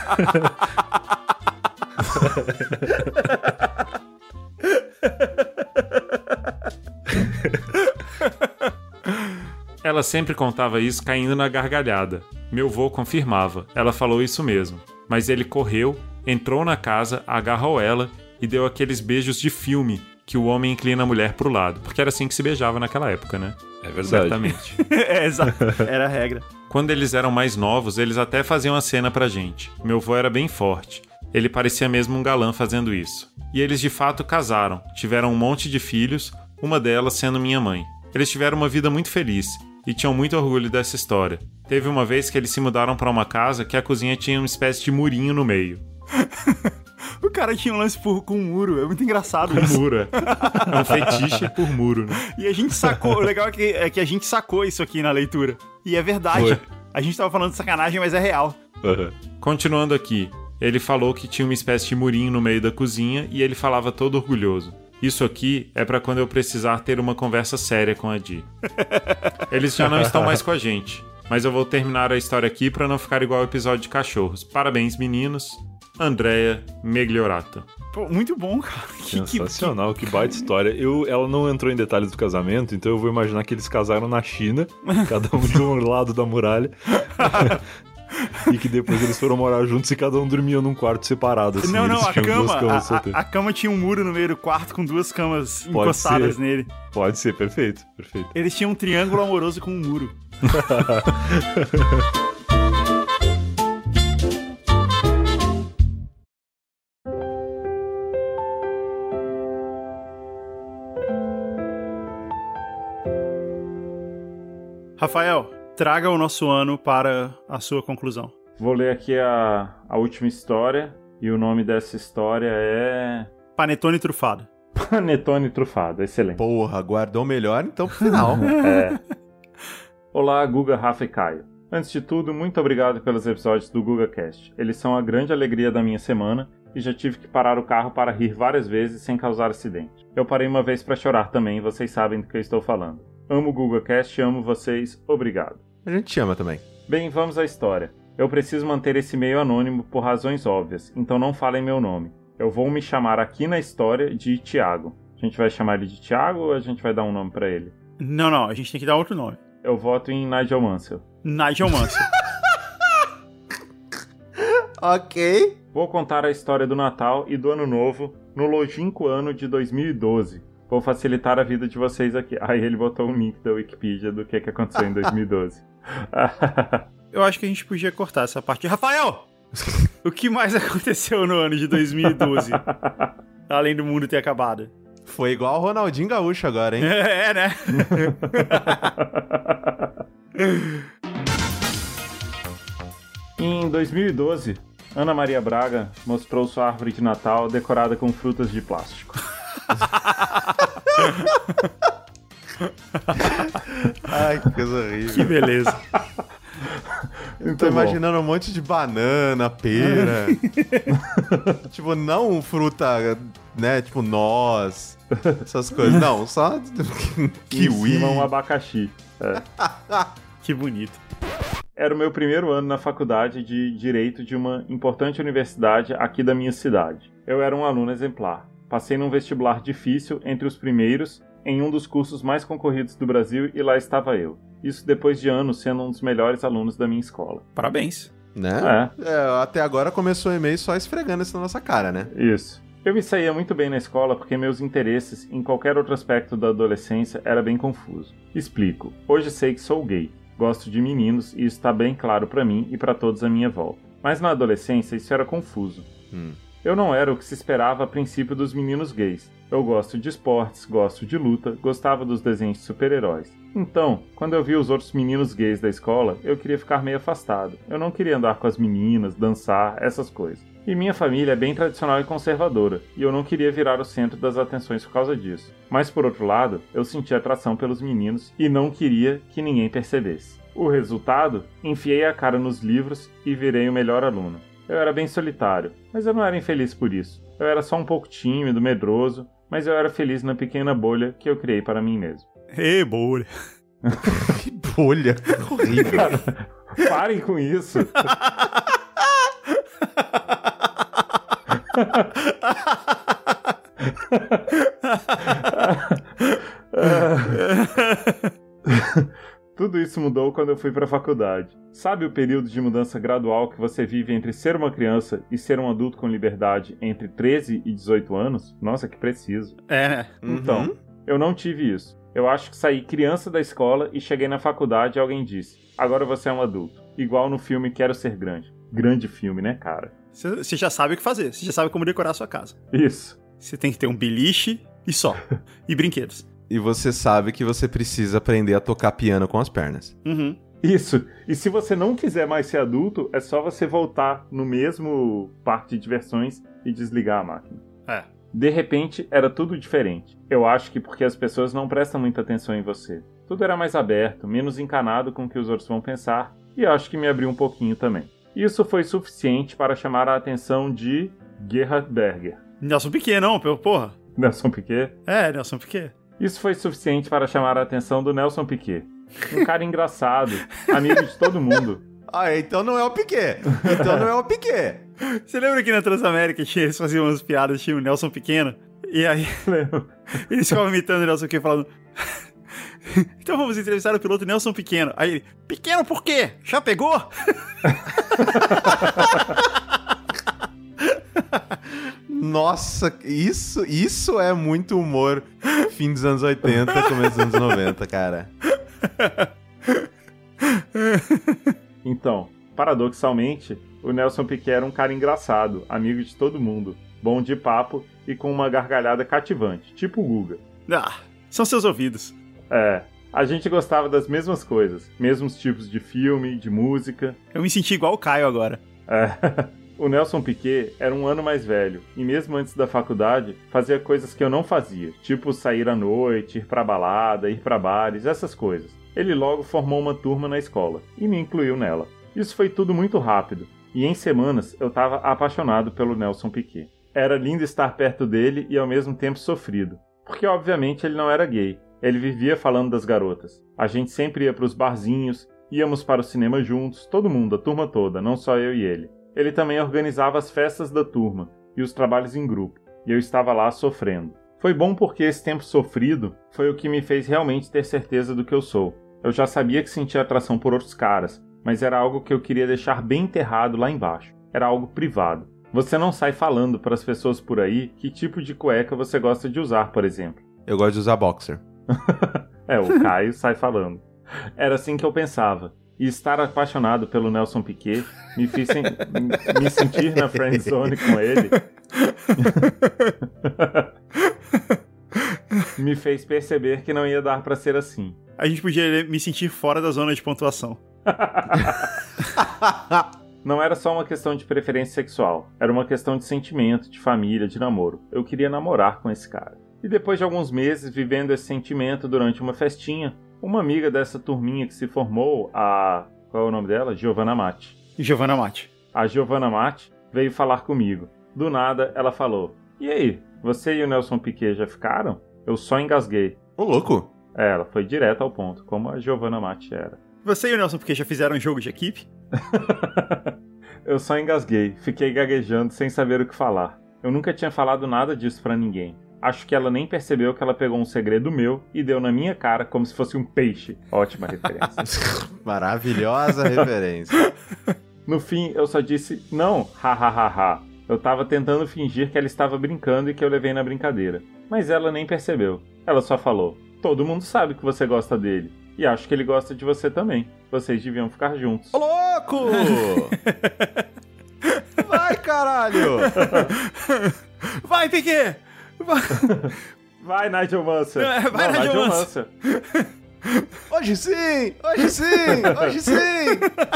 Ela sempre contava isso caindo na gargalhada. Meu vô confirmava, ela falou isso mesmo. Mas ele correu, entrou na casa, agarrou ela e deu aqueles beijos de filme que o homem inclina a mulher pro lado. Porque era assim que se beijava naquela época, né? É verdade. Certamente. Exato. Era a regra. Quando eles eram mais novos, eles até faziam a cena pra gente. Meu vô era bem forte. Ele parecia mesmo um galã fazendo isso. E eles de fato casaram, tiveram um monte de filhos, uma delas sendo minha mãe. Eles tiveram uma vida muito feliz e tinham muito orgulho dessa história. Teve uma vez que eles se mudaram pra uma casa que a cozinha tinha uma espécie de murinho no meio. O cara tinha um lance com um muro, é muito engraçado isso. Muro, é um fetiche por muro, né? E a gente sacou, o legal é que a gente sacou isso aqui na leitura. E é verdade. Foi. A gente tava falando de sacanagem, mas é real. Uhum. Continuando aqui, ele falou que tinha uma espécie de murinho no meio da cozinha e ele falava todo orgulhoso. Isso aqui é pra quando eu precisar ter uma conversa séria com a Di. Eles já não estão mais com a gente, mas eu vou terminar a história aqui pra não ficar igual ao episódio de cachorros. Parabéns, meninos. Andrea Megliorato. Pô, muito bom, cara. Sensacional, que baita história. Ela não entrou em detalhes do casamento, então eu vou imaginar que eles casaram na China, cada um de um lado da muralha. E que depois eles foram morar juntos e cada um dormia num quarto separado. Assim, não, a cama tinha um muro no meio do quarto com duas camas encostadas nele. Pode ser, perfeito. Eles tinham um triângulo amoroso com um muro. Rafael, traga o nosso ano para a sua conclusão. Vou ler aqui a última história, e o nome dessa história é... Panetone Trufado. Panetone Trufado, excelente. Porra, guardou melhor então pro final. Olá, Guga, Rafa e Caio. Antes de tudo, muito obrigado pelos episódios do GugaCast. Eles são a grande alegria da minha semana e já tive que parar o carro para rir várias vezes sem causar acidente. Eu parei uma vez para chorar também, vocês sabem do que eu estou falando. Amo o GugaCast, amo vocês, obrigado. A gente ama também. Bem, vamos à história. Eu preciso manter esse e-mail anônimo por razões óbvias, então não falem meu nome. Eu vou me chamar aqui na história de Tiago. A gente vai chamar ele de Tiago ou a gente vai dar um nome pra ele? Não, a gente tem que dar outro nome. Eu voto em Nigel Mansell. Nigel Mansell. Ok. Vou contar a história do Natal e do Ano Novo no longínquo ano de 2012. Vou facilitar a vida de vocês aqui. Aí ele botou um link da Wikipedia do que aconteceu em 2012. Eu acho que a gente podia cortar essa parte. Rafael! O que mais aconteceu no ano de 2012? Além do mundo ter acabado. Foi igual o Ronaldinho Gaúcho agora, hein? É, né? Em 2012, Ana Maria Braga mostrou sua árvore de Natal decorada com frutas de plástico. Ai, que coisa horrível. Que beleza. Tô imaginando um monte de banana, pera. Tipo, não fruta, né? Tipo, noz, essas coisas. Não, só kiwi. Um abacaxi. Que bonito. Era o meu primeiro ano na faculdade de Direito de uma importante universidade aqui da minha cidade. Eu era um aluno exemplar. Passei num vestibular difícil entre os primeiros em um dos cursos mais concorridos do Brasil e lá estava eu. Isso depois de anos sendo um dos melhores alunos da minha escola. Parabéns. Né? Até agora começou o e-mail só esfregando isso na nossa cara, né? Isso. Eu me saía muito bem na escola porque meus interesses em qualquer outro aspecto da adolescência era bem confuso. Explico. Hoje sei que sou gay. Gosto de meninos e isso está bem claro para mim e para todos à minha volta. Mas na adolescência isso era confuso. Eu não era o que se esperava a princípio dos meninos gays. Eu gosto de esportes, gosto de luta, gostava dos desenhos de super-heróis. Então, quando eu vi os outros meninos gays da escola, eu queria ficar meio afastado. Eu não queria andar com as meninas, dançar, essas coisas. E minha família é bem tradicional e conservadora, e eu não queria virar o centro das atenções por causa disso. Mas por outro lado, eu sentia atração pelos meninos e não queria que ninguém percebesse. O resultado? Enfiei a cara nos livros e virei o melhor aluno. Eu era bem solitário, mas eu não era infeliz por isso. Eu era só um pouco tímido, medroso, mas eu era feliz na pequena bolha que eu criei para mim mesmo. Ê, bolha. Que bolha. Horrível. Cara, parem com isso. Tudo isso mudou quando eu fui para a faculdade. Sabe o período de mudança gradual que você vive entre ser uma criança e ser um adulto com liberdade entre 13 e 18 anos? Nossa, que preciso. É, né? Então, eu não tive isso. Eu acho que saí criança da escola e cheguei na faculdade e alguém disse: agora você é um adulto. Igual no filme Quero Ser Grande. Grande filme, né, cara? Você já sabe o que fazer. Você já sabe como decorar a sua casa. Isso. Você tem que ter um beliche e só. E brinquedos. E você sabe que você precisa aprender a tocar piano com as pernas. Isso. E se você não quiser mais ser adulto, é só você voltar no mesmo parque de diversões e desligar a máquina. É. De repente, era tudo diferente. Eu acho que porque as pessoas não prestam muita atenção em você. Tudo era mais aberto, menos encanado com o que os outros vão pensar, e acho que me abriu um pouquinho também. Isso foi suficiente para chamar a atenção de Gerhard Berger. Nelson Piquet, não, porra. Nelson Piquet? É, Nelson Piquet. Isso foi suficiente para chamar a atenção do Nelson Piquet. Um cara engraçado, amigo de todo mundo. Ah, então não é o Piquet. Então não é o Piquet. Você lembra que na Transamérica eles faziam umas piadas, tinha o Nelson Pequeno? E aí eles ficavam imitando o Nelson Pequeno, falando... Então vamos entrevistar o piloto Nelson Pequeno. Aí ele, pequeno por quê? Já pegou? Nossa, isso é muito humor fim dos anos 80, começo dos anos 90, cara. Então, paradoxalmente, o Nelson Piquet era um cara engraçado, amigo de todo mundo, bom de papo e com uma gargalhada cativante, tipo o Guga. Ah, são seus ouvidos. É, a gente gostava das mesmas coisas, mesmos tipos de filme, de música. Eu me senti igual o Caio agora. É. O Nelson Piquet era um ano mais velho, e mesmo antes da faculdade, fazia coisas que eu não fazia, tipo sair à noite, ir pra balada, ir pra bares, essas coisas. Ele logo formou uma turma na escola, e me incluiu nela. Isso foi tudo muito rápido, e em semanas eu tava apaixonado pelo Nelson Piquet. Era lindo estar perto dele e ao mesmo tempo sofrido, porque obviamente ele não era gay. Ele vivia falando das garotas. A gente sempre ia pros barzinhos, íamos para o cinema juntos, todo mundo, a turma toda, não só eu e ele. Ele também organizava as festas da turma e os trabalhos em grupo, e eu estava lá sofrendo. Foi bom porque esse tempo sofrido foi o que me fez realmente ter certeza do que eu sou. Eu já sabia que sentia atração por outros caras, mas era algo que eu queria deixar bem enterrado lá embaixo. Era algo privado. Você não sai falando para as pessoas por aí que tipo de cueca você gosta de usar, por exemplo. Eu gosto de usar boxer. O Caio sai falando. Era assim que eu pensava. E estar apaixonado pelo Nelson Piquet me fez me sentir na friendzone com ele me fez perceber que não ia dar pra ser assim. A gente podia me sentir fora da zona de pontuação. Não era só uma questão de preferência sexual, era uma questão de sentimento, de família, de namoro. Eu queria namorar com esse cara. E depois de alguns meses vivendo esse sentimento durante uma festinha, uma amiga dessa turminha que se formou, qual é o nome dela? Giovanna Matti. Giovanna Matti. A Giovanna Matti veio falar comigo. Do nada, ela falou: e aí, você e o Nelson Piquet já ficaram? Eu só engasguei. Ô, louco! Ela foi direto ao ponto, como a Giovanna Matti era. Você e o Nelson Piquet já fizeram um jogo de equipe? Eu só engasguei, fiquei gaguejando sem saber o que falar. Eu nunca tinha falado nada disso pra ninguém. Acho que ela nem percebeu que ela pegou um segredo meu e deu na minha cara como se fosse um peixe. Ótima referência. Maravilhosa referência. No fim, eu só disse, não, ha. Eu tava tentando fingir que ela estava brincando e que eu levei na brincadeira. Mas ela nem percebeu. Ela só falou, todo mundo sabe que você gosta dele. E acho que ele gosta de você também. Vocês deviam ficar juntos. Ô, louco! Vai, caralho! Vai, Piquet! Vai, Nigel Mansell. Vai, Nigel Mansell. Hoje sim! Hoje sim! Hoje sim!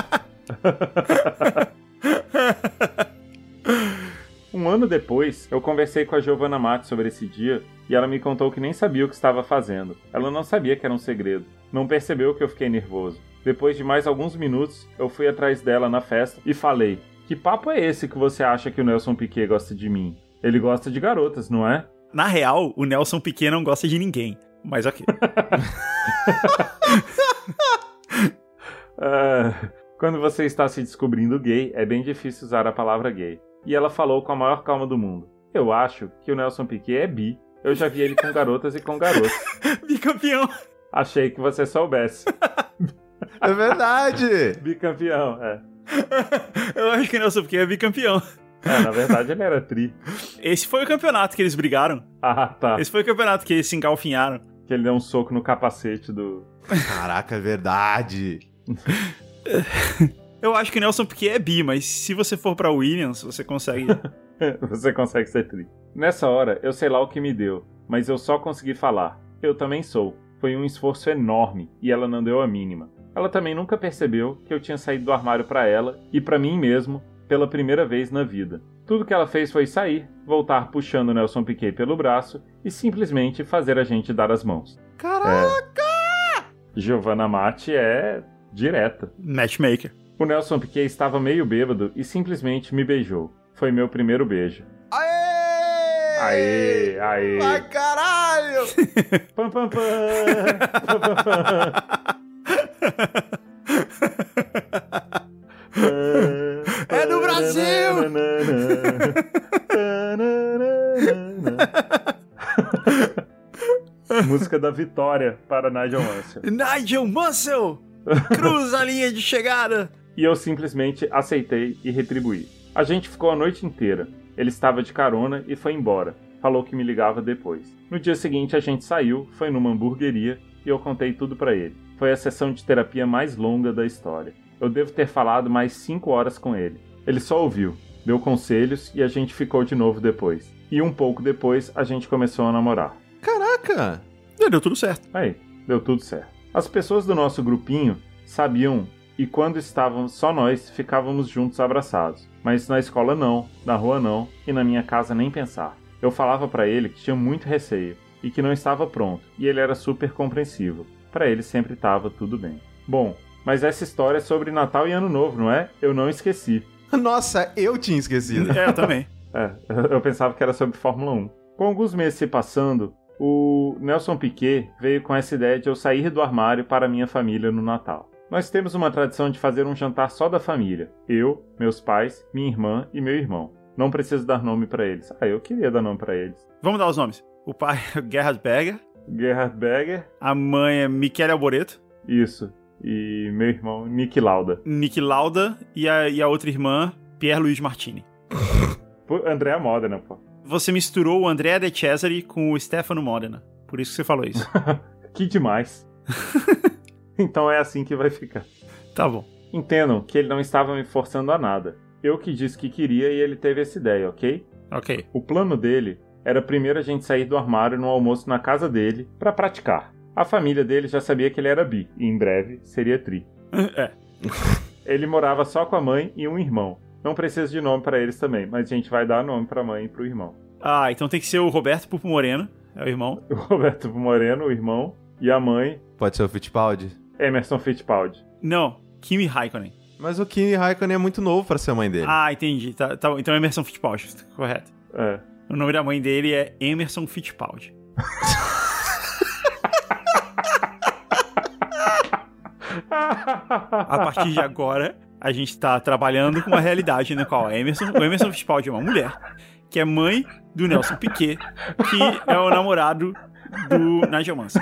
Um ano depois, eu conversei com a Giovanna Matti sobre esse dia e ela me contou que nem sabia o que estava fazendo. Ela não sabia que era um segredo. Não percebeu que eu fiquei nervoso. Depois de mais alguns minutos, eu fui atrás dela na festa e falei: que papo é esse que você acha que o Nelson Piquet gosta de mim? Ele gosta de garotas, não é? Na real, o Nelson Piquet não gosta de ninguém. Mas ok. Quando você está se descobrindo gay, é bem difícil usar a palavra gay. E ela falou com a maior calma do mundo. Eu acho que o Nelson Piquet é bi. Eu já vi ele com garotas e com garotos. Bicampeão. Achei que você soubesse. É verdade. Bicampeão, é. Eu acho que o Nelson Piquet é bicampeão. Na verdade ele era tri. Esse foi o campeonato que eles brigaram. Ah, tá. Esse foi o campeonato que eles se engalfinharam. Que ele deu um soco no capacete do... Caraca, é verdade. Eu acho que o Nelson Piquet é bi, mas se você for pra Williams, você consegue... Você consegue ser tri. Nessa hora, eu sei lá o que me deu, mas eu só consegui falar. Eu também sou. Foi um esforço enorme, e ela não deu a mínima. Ela também nunca percebeu que eu tinha saído do armário pra ela, e pra mim mesmo, pela primeira vez na vida. Tudo que ela fez foi sair, voltar puxando o Nelson Piquet pelo braço e simplesmente fazer a gente dar as mãos. Caraca! Giovanna Matti é direta. Matchmaker. O Nelson Piquet estava meio bêbado e simplesmente me beijou. Foi meu primeiro beijo. Aê! Aê, aê. Ai, caralho! Pam, pam, pam. Pam, pam, pam. É do Brasil! Música da vitória para Nigel Mansell. Nigel Mansell! Cruza a linha de chegada! E eu simplesmente aceitei e retribuí. A gente ficou a noite inteira. Ele estava de carona e foi embora. Falou que me ligava depois. No dia seguinte a gente saiu, foi numa hamburgueria e eu contei tudo pra ele. Foi a sessão de terapia mais longa da história. Eu devo ter falado mais 5 horas com ele. Ele só ouviu, deu conselhos e a gente ficou de novo depois. E um pouco depois a gente começou a namorar. Caraca! Deu tudo certo. Aí, deu tudo certo. As pessoas do nosso grupinho sabiam e quando estávamos só nós, ficávamos juntos abraçados. Mas na escola não, na rua não e na minha casa nem pensar. Eu falava pra ele que tinha muito receio e que não estava pronto, e ele era super compreensivo. Pra ele sempre estava tudo bem. Bom, mas essa história é sobre Natal e Ano Novo, não é? Eu não esqueci. Nossa, eu tinha esquecido. Eu também. Eu pensava que era sobre Fórmula 1. Com alguns meses se passando, o Nelson Piquet veio com essa ideia de eu sair do armário para minha família no Natal. Nós temos uma tradição de fazer um jantar só da família. Eu, meus pais, minha irmã e meu irmão. Não preciso dar nome pra eles. Eu queria dar nome pra eles. Vamos dar os nomes. O pai é Gerhard Berger. Gerhard Berger. A mãe é Michele Alboreto. Isso. E meu irmão, Nick Lauda. Nick Lauda. E a outra irmã, Pierre Luiz Martini. Andrea Modena, pô. Você misturou o Andrea De Cesare com o Stefano Modena. Por isso que você falou isso. Que demais. Então é assim que vai ficar. Tá bom. Entendam que ele não estava me forçando a nada. Eu que disse que queria e ele teve essa ideia, ok? Ok. O plano dele era primeiro a gente sair do armário no almoço na casa dele pra praticar. A família dele já sabia que ele era bi e em breve seria tri. Ele morava só com a mãe e um irmão. Não precisa de nome pra eles também, mas a gente vai dar nome pra mãe e pro irmão. Então tem que ser o Roberto Pupo Moreno, é o irmão. O Roberto Pupo Moreno, o irmão, e a mãe... Pode ser o Fittipaldi? Emerson Fittipaldi. Não, Kimi Raikkonen. Mas o Kimi Raikkonen é muito novo pra ser a mãe dele. Entendi. Tá, então é Emerson Fittipaldi, correto. O nome da mãe dele é Emerson Fittipaldi. A partir de agora, a gente tá trabalhando com uma realidade na qual o Emerson Fittipaldi é uma mulher, que é mãe do Nelson Piquet, que é o namorado do Nigel Mansell.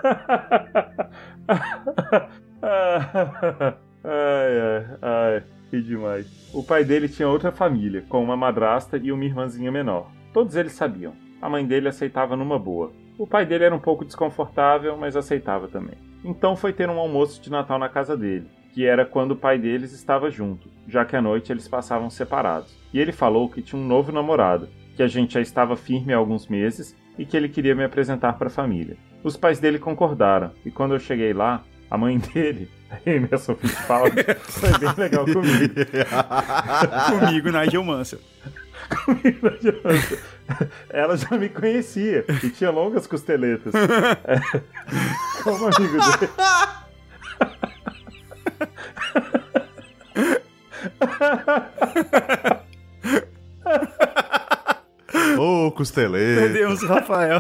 Ai, que demais. O pai dele tinha outra família, com uma madrasta e uma irmãzinha menor. Todos eles sabiam. A mãe dele aceitava numa boa. O pai dele era um pouco desconfortável, mas aceitava também. Então foi ter um almoço de Natal na casa dele, que era quando o pai deles estava junto, já que à noite eles passavam separados. E ele falou que tinha um novo namorado, que a gente já estava firme há alguns meses e que ele queria me apresentar para a família. Os pais dele concordaram, e quando eu cheguei lá, a mãe dele, a Emerson Fittipaldi, foi bem legal comigo. Comigo, Nigel Mansell. Ela já me conhecia e tinha longas costeletas. Como amigo dele. Ô, costeleta. Perdemos o Rafael.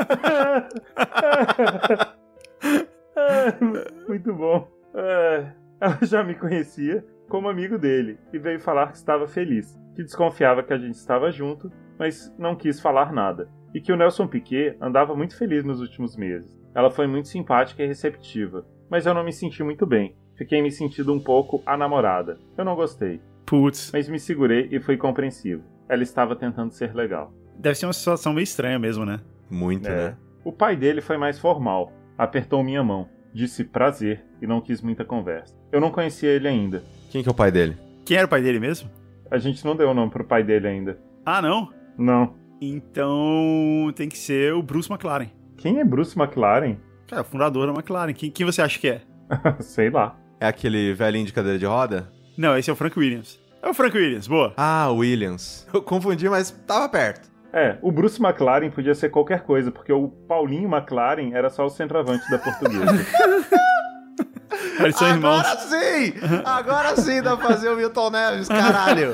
Muito bom. Ela já me conhecia como amigo dele e veio falar que estava feliz, que desconfiava que a gente estava junto, mas não quis falar nada, e que o Nelson Piquet andava muito feliz nos últimos meses. Ela foi muito simpática e receptiva, mas eu não me senti muito bem. Fiquei me sentindo um pouco a namorada. Eu não gostei. Putz. Mas me segurei e fui compreensivo. Ela estava tentando ser legal. Deve ser uma situação meio estranha mesmo, né? Muito, né? O pai dele foi mais formal. Apertou minha mão. Disse prazer e não quis muita conversa. Eu não conhecia ele ainda. Quem que é o pai dele? Quem era o pai dele mesmo? A gente não deu o nome pro pai dele ainda. Ah, não? Não. Então tem que ser o Bruce McLaren. Quem é Bruce McLaren? Cara, o fundador da McLaren. Quem você acha que é? Sei lá. É aquele velhinho de cadeira de roda? Não, esse é o Frank Williams. É o Frank Williams, boa. Ah, Williams. Eu confundi, mas tava perto. O Bruce McLaren podia ser qualquer coisa, porque o Paulinho McLaren era só o centroavante da Portuguesa. Eles são irmãos. Agora sim! Agora sim dá pra fazer o Milton Neves, caralho!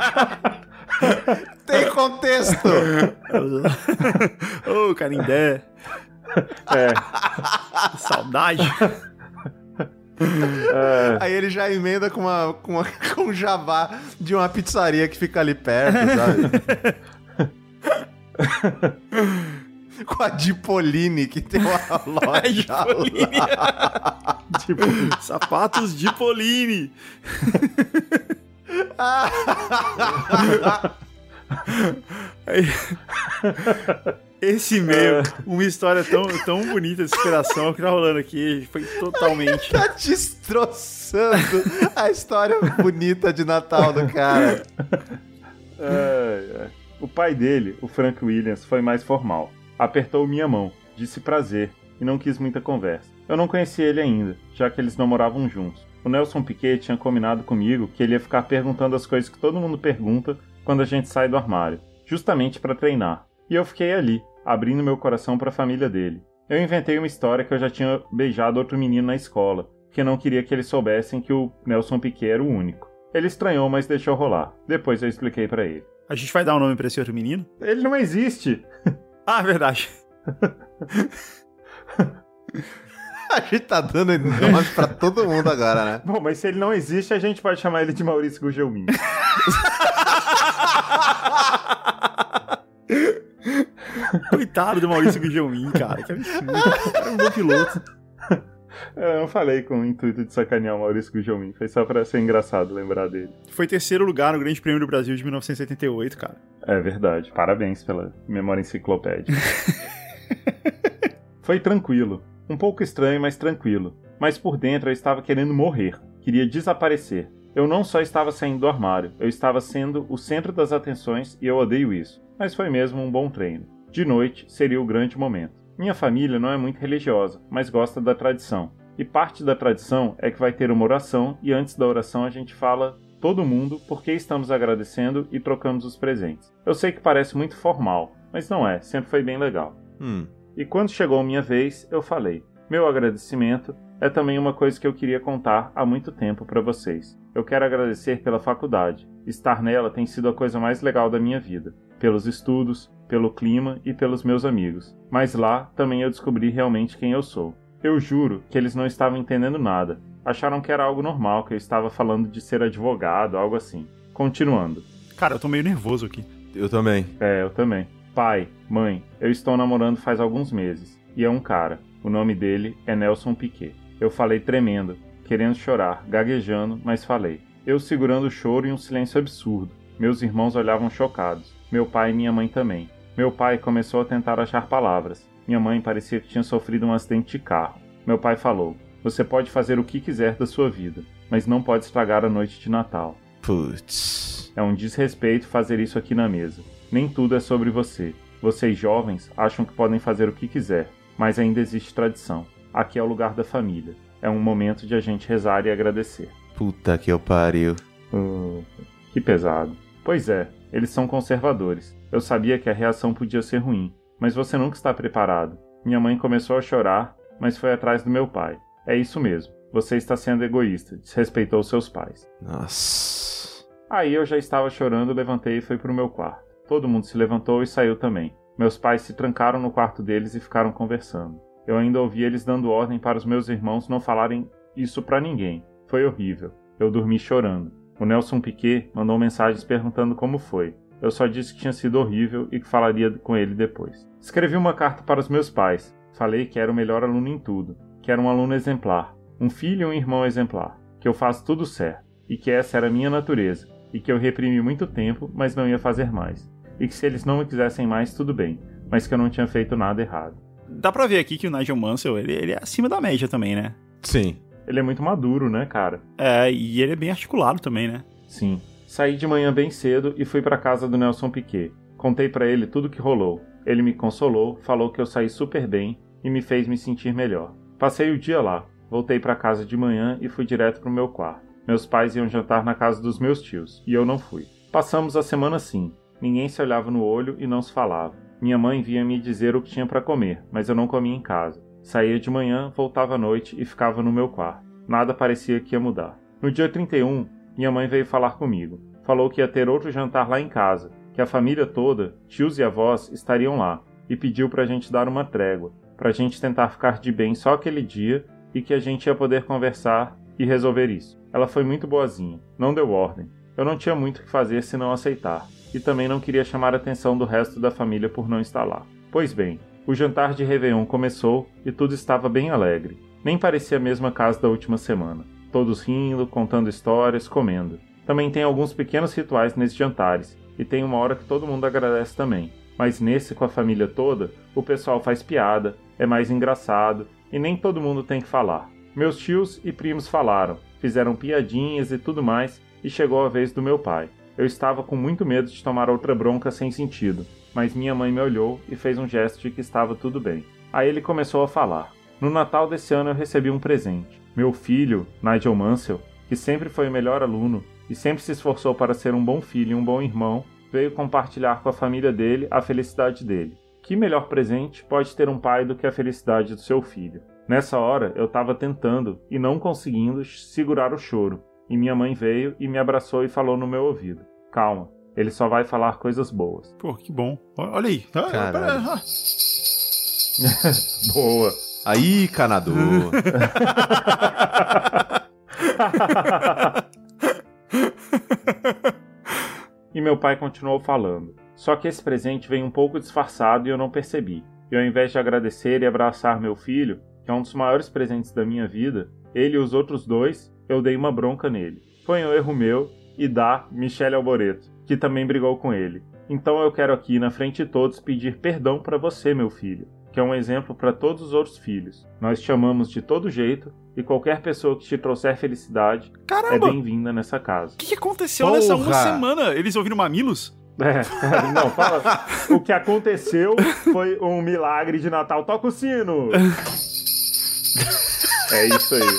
Tem contexto! Ô, Canindé. Saudade. Aí ele já emenda com um jabá de uma pizzaria que fica ali perto, sabe? Com a Dipolini, que tem uma loja lá. Sapatos Dipolini. Esse e-mail, uma história tão bonita de superação que tá rolando aqui, foi totalmente... Tá destroçando a história bonita de Natal do cara. O pai dele, o Frank Williams, foi mais formal. Apertou minha mão, disse prazer e não quis muita conversa. Eu não conhecia ele ainda, já que eles não moravam juntos. O Nelson Piquet tinha combinado comigo que ele ia ficar perguntando as coisas que todo mundo pergunta quando a gente sai do armário, justamente para treinar. E eu fiquei ali, abrindo meu coração para a família dele. Eu inventei uma história que eu já tinha beijado outro menino na escola, porque não queria que eles soubessem que o Nelson Piquet era o único. Ele estranhou, mas deixou rolar. Depois eu expliquei para ele. A gente vai dar um nome pra esse outro menino? Ele não existe! Ah, verdade. A gente tá dando nome pra todo mundo agora, né? Bom, mas se ele não existe, a gente pode chamar ele de Maurício Gugelmin. Coitado do Maurício Gugelmin, cara. Que absurdo. É um bom piloto. Eu não falei com o intuito de sacanear o Maurício Gugelmin. Foi só pra ser engraçado lembrar dele. Foi terceiro lugar no Grande Prêmio do Brasil de 1978, cara. É verdade. Parabéns pela memória enciclopédica. Foi tranquilo. Um pouco estranho, mas tranquilo. Mas por dentro eu estava querendo morrer. Queria desaparecer. Eu não só estava saindo do armário, eu estava sendo o centro das atenções e eu odeio isso. Mas foi mesmo um bom treino. De noite seria o grande momento. Minha família não é muito religiosa, mas gosta da tradição. E parte da tradição é que vai ter uma oração e antes da oração a gente fala todo mundo porque estamos agradecendo e trocamos os presentes. Eu sei que parece muito formal, mas não é, sempre foi bem legal. E quando chegou a minha vez, eu falei: meu agradecimento é também uma coisa que eu queria contar há muito tempo para vocês. Eu quero agradecer pela faculdade. Estar nela tem sido a coisa mais legal da minha vida. Pelos estudos, pelo clima e pelos meus amigos. Mas lá também eu descobri realmente quem eu sou. Eu juro que eles não estavam entendendo nada. Acharam que era algo normal, que eu estava falando de ser advogado, algo assim. Continuando. Cara, eu tô meio nervoso aqui. Eu também. Eu também. Pai, mãe, eu estou namorando faz alguns meses. E é um cara. O nome dele é Nelson Piquet. Eu falei tremendo, querendo chorar, gaguejando, mas falei. Eu segurando o choro em um silêncio absurdo. Meus irmãos olhavam chocados. Meu pai e minha mãe também. Meu pai começou a tentar achar palavras. Minha mãe parecia que tinha sofrido um acidente de carro. Meu pai falou, você pode fazer o que quiser da sua vida, mas não pode estragar a noite de Natal. Putz. É um desrespeito fazer isso aqui na mesa. Nem tudo é sobre você. Vocês jovens acham que podem fazer o que quiser, mas ainda existe tradição. Aqui é o lugar da família. É um momento de a gente rezar e agradecer. Puta que eu pariu. Que pesado. Pois é, eles são conservadores. Eu sabia que a reação podia ser ruim, mas você nunca está preparado. Minha mãe começou a chorar, mas foi atrás do meu pai. É isso mesmo. Você está sendo egoísta. Desrespeitou seus pais. Nossa. Aí eu já estava chorando, levantei e fui pro meu quarto. Todo mundo se levantou e saiu também. Meus pais se trancaram no quarto deles e ficaram conversando. Eu ainda ouvi eles dando ordem para os meus irmãos não falarem isso pra ninguém. Foi horrível. Eu dormi chorando. O Nelson Piquet mandou mensagens perguntando como foi. Eu só disse que tinha sido horrível e que falaria com ele depois. Escrevi uma carta para os meus pais. Falei que era o melhor aluno em tudo. Que era um aluno exemplar. Um filho e um irmão exemplar. Que eu faço tudo certo. E que essa era a minha natureza. E que eu reprimi muito tempo, mas não ia fazer mais. E que se eles não me quisessem mais, tudo bem. Mas que eu não tinha feito nada errado. Dá pra ver aqui que o Nigel Mansell, ele é acima da média também, né? Sim. Ele é muito maduro, né, cara? E ele é bem articulado também, né? Sim. Saí de manhã bem cedo e fui pra casa do Nelson Piquet. Contei pra ele tudo o que rolou. Ele me consolou, falou que eu saí super bem e me fez me sentir melhor. Passei o dia lá. Voltei pra casa de manhã e fui direto pro meu quarto. Meus pais iam jantar na casa dos meus tios, e eu não fui. Passamos a semana assim. Ninguém se olhava no olho e não se falava. Minha mãe vinha me dizer o que tinha pra comer, mas eu não comia em casa. Saía de manhã, voltava à noite e ficava no meu quarto. Nada parecia que ia mudar. No dia 31, minha mãe veio falar comigo. Falou que ia ter outro jantar lá em casa, que a família toda, tios e avós, estariam lá, e pediu pra gente dar uma trégua, pra gente tentar ficar de bem só aquele dia e que a gente ia poder conversar e resolver isso. Ela foi muito boazinha, não deu ordem. Eu não tinha muito o que fazer senão aceitar, e também não queria chamar a atenção do resto da família por não estar lá. Pois bem, o jantar de Réveillon começou e tudo estava bem alegre. Nem parecia a mesma casa da última semana. Todos rindo, contando histórias, comendo. Também tem alguns pequenos rituais nesses jantares, e tem uma hora que todo mundo agradece também. Mas nesse, com a família toda, o pessoal faz piada, é mais engraçado, e nem todo mundo tem que falar. Meus tios e primos falaram, fizeram piadinhas e tudo mais, e chegou a vez do meu pai. Eu estava com muito medo de tomar outra bronca sem sentido, mas minha mãe me olhou e fez um gesto de que estava tudo bem. Aí ele começou a falar. No Natal desse ano eu recebi um presente. Meu filho, Nigel Mansell, que sempre foi o melhor aluno e sempre se esforçou para ser um bom filho e um bom irmão, veio compartilhar com a família dele a felicidade dele. Que melhor presente pode ter um pai do que a felicidade do seu filho? Nessa hora eu estava tentando e não conseguindo segurar o choro. E minha mãe veio e me abraçou e falou no meu ouvido. Calma, ele só vai falar coisas boas. Pô, que bom. Olha aí. Caralho. Boa. Aí, canador. E meu pai continuou falando. Só que esse presente veio um pouco disfarçado e eu não percebi. E ao invés de agradecer e abraçar meu filho, que é um dos maiores presentes da minha vida, ele e os outros dois, eu dei uma bronca nele. Foi um erro meu e da Michele Alboreto, que também brigou com ele. Então eu quero aqui, na frente de todos, pedir perdão para você, meu filho, que é um exemplo para todos os outros filhos. Nós te amamos de todo jeito e qualquer pessoa que te trouxer felicidade é bem-vinda nessa casa. O que aconteceu nessa uma semana? Eles ouviram Mamilos? Não, fala. O que aconteceu foi um milagre de Natal. Toca o sino! É isso aí.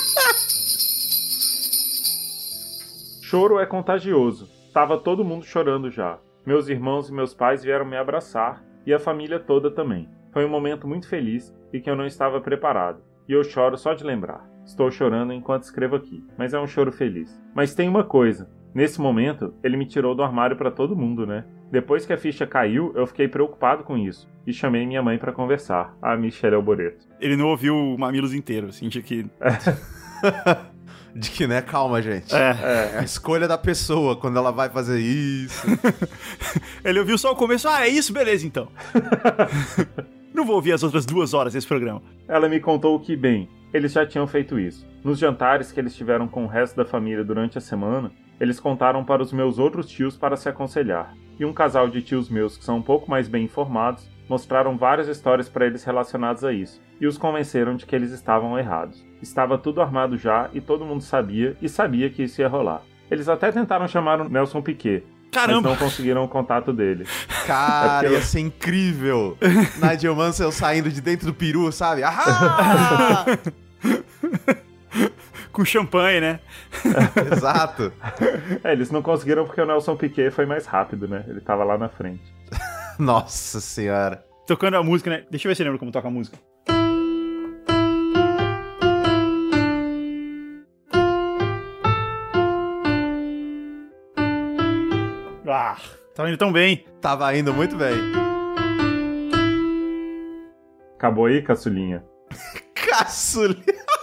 Choro é contagioso. Tava todo mundo chorando já. Meus irmãos e meus pais vieram me abraçar e a família toda também. Foi um momento muito feliz e que eu não estava preparado. E eu choro só de lembrar. Estou chorando enquanto escrevo aqui, mas é um choro feliz. Mas tem uma coisa. Nesse momento, ele me tirou do armário para todo mundo, né? Depois que a ficha caiu, eu fiquei preocupado com isso. E chamei minha mãe para conversar, a Michele Alboreto. Ele não ouviu o Mamilos inteiro, senti que... De que, né? Calma, gente. É. A escolha da pessoa quando ela vai fazer isso. Ele ouviu só o começo. É isso, beleza, então. Não vou ouvir as outras 2 horas desse programa. Ela me contou que, bem, eles já tinham feito isso. Nos jantares que eles tiveram com o resto da família durante a semana, eles contaram para os meus outros tios para se aconselhar. E um casal de tios meus que são um pouco mais bem informados mostraram várias histórias para eles relacionadas a isso, e os convenceram de que eles estavam errados. Estava tudo armado já e todo mundo sabia que isso ia rolar. Eles até tentaram chamar o Nelson Piquet, Caramba! mas não conseguiram o contato dele. Cara, ia ser incrível. Nigel Mansell saindo de dentro do peru, sabe? Ahá! Com champanhe, né? Exato. Eles não conseguiram porque o Nelson Piquet foi mais rápido, né? Ele tava lá na frente. Nossa senhora. Tocando a música, né? Deixa eu ver se eu lembro como toca a música. Ah, tava indo tão bem. Tava indo muito bem. Acabou aí, caçulinha? Caçulinha.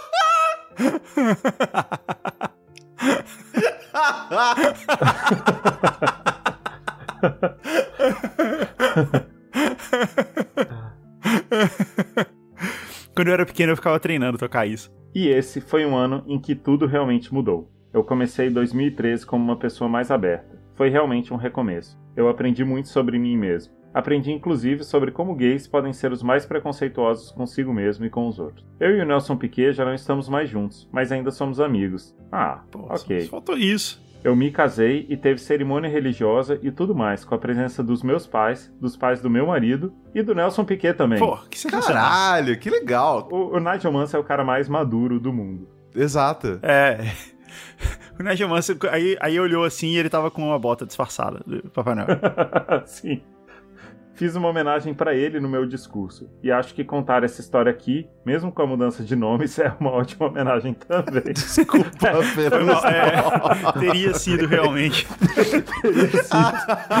Quando eu era pequeno eu ficava treinando tocar isso. E esse foi um ano em que tudo realmente mudou. Eu comecei 2013 como uma pessoa mais aberta. Foi realmente um recomeço. Eu aprendi muito sobre mim mesmo. Aprendi inclusive sobre como gays podem ser os mais preconceituosos consigo mesmo e com os outros. Eu e o Nelson Piquet já não estamos mais juntos, mas ainda somos amigos. Pô, ok. só faltou isso. Eu me casei e teve cerimônia religiosa e tudo mais, com a presença dos meus pais, dos pais do meu marido e do Nelson Piquet também. Pô, que sensacional. Caralho, que legal. O Nigel Mansell é o cara mais maduro do mundo. Exato. É. O Nigel Mansell, aí olhou assim e ele tava com uma bota disfarçada do Papai Noel. Sim. Fiz uma homenagem pra ele no meu discurso. E acho que contar essa história aqui, mesmo com a mudança de nomes, é uma ótima homenagem também. Desculpa, Fernando. Teria sido realmente. Teria sido.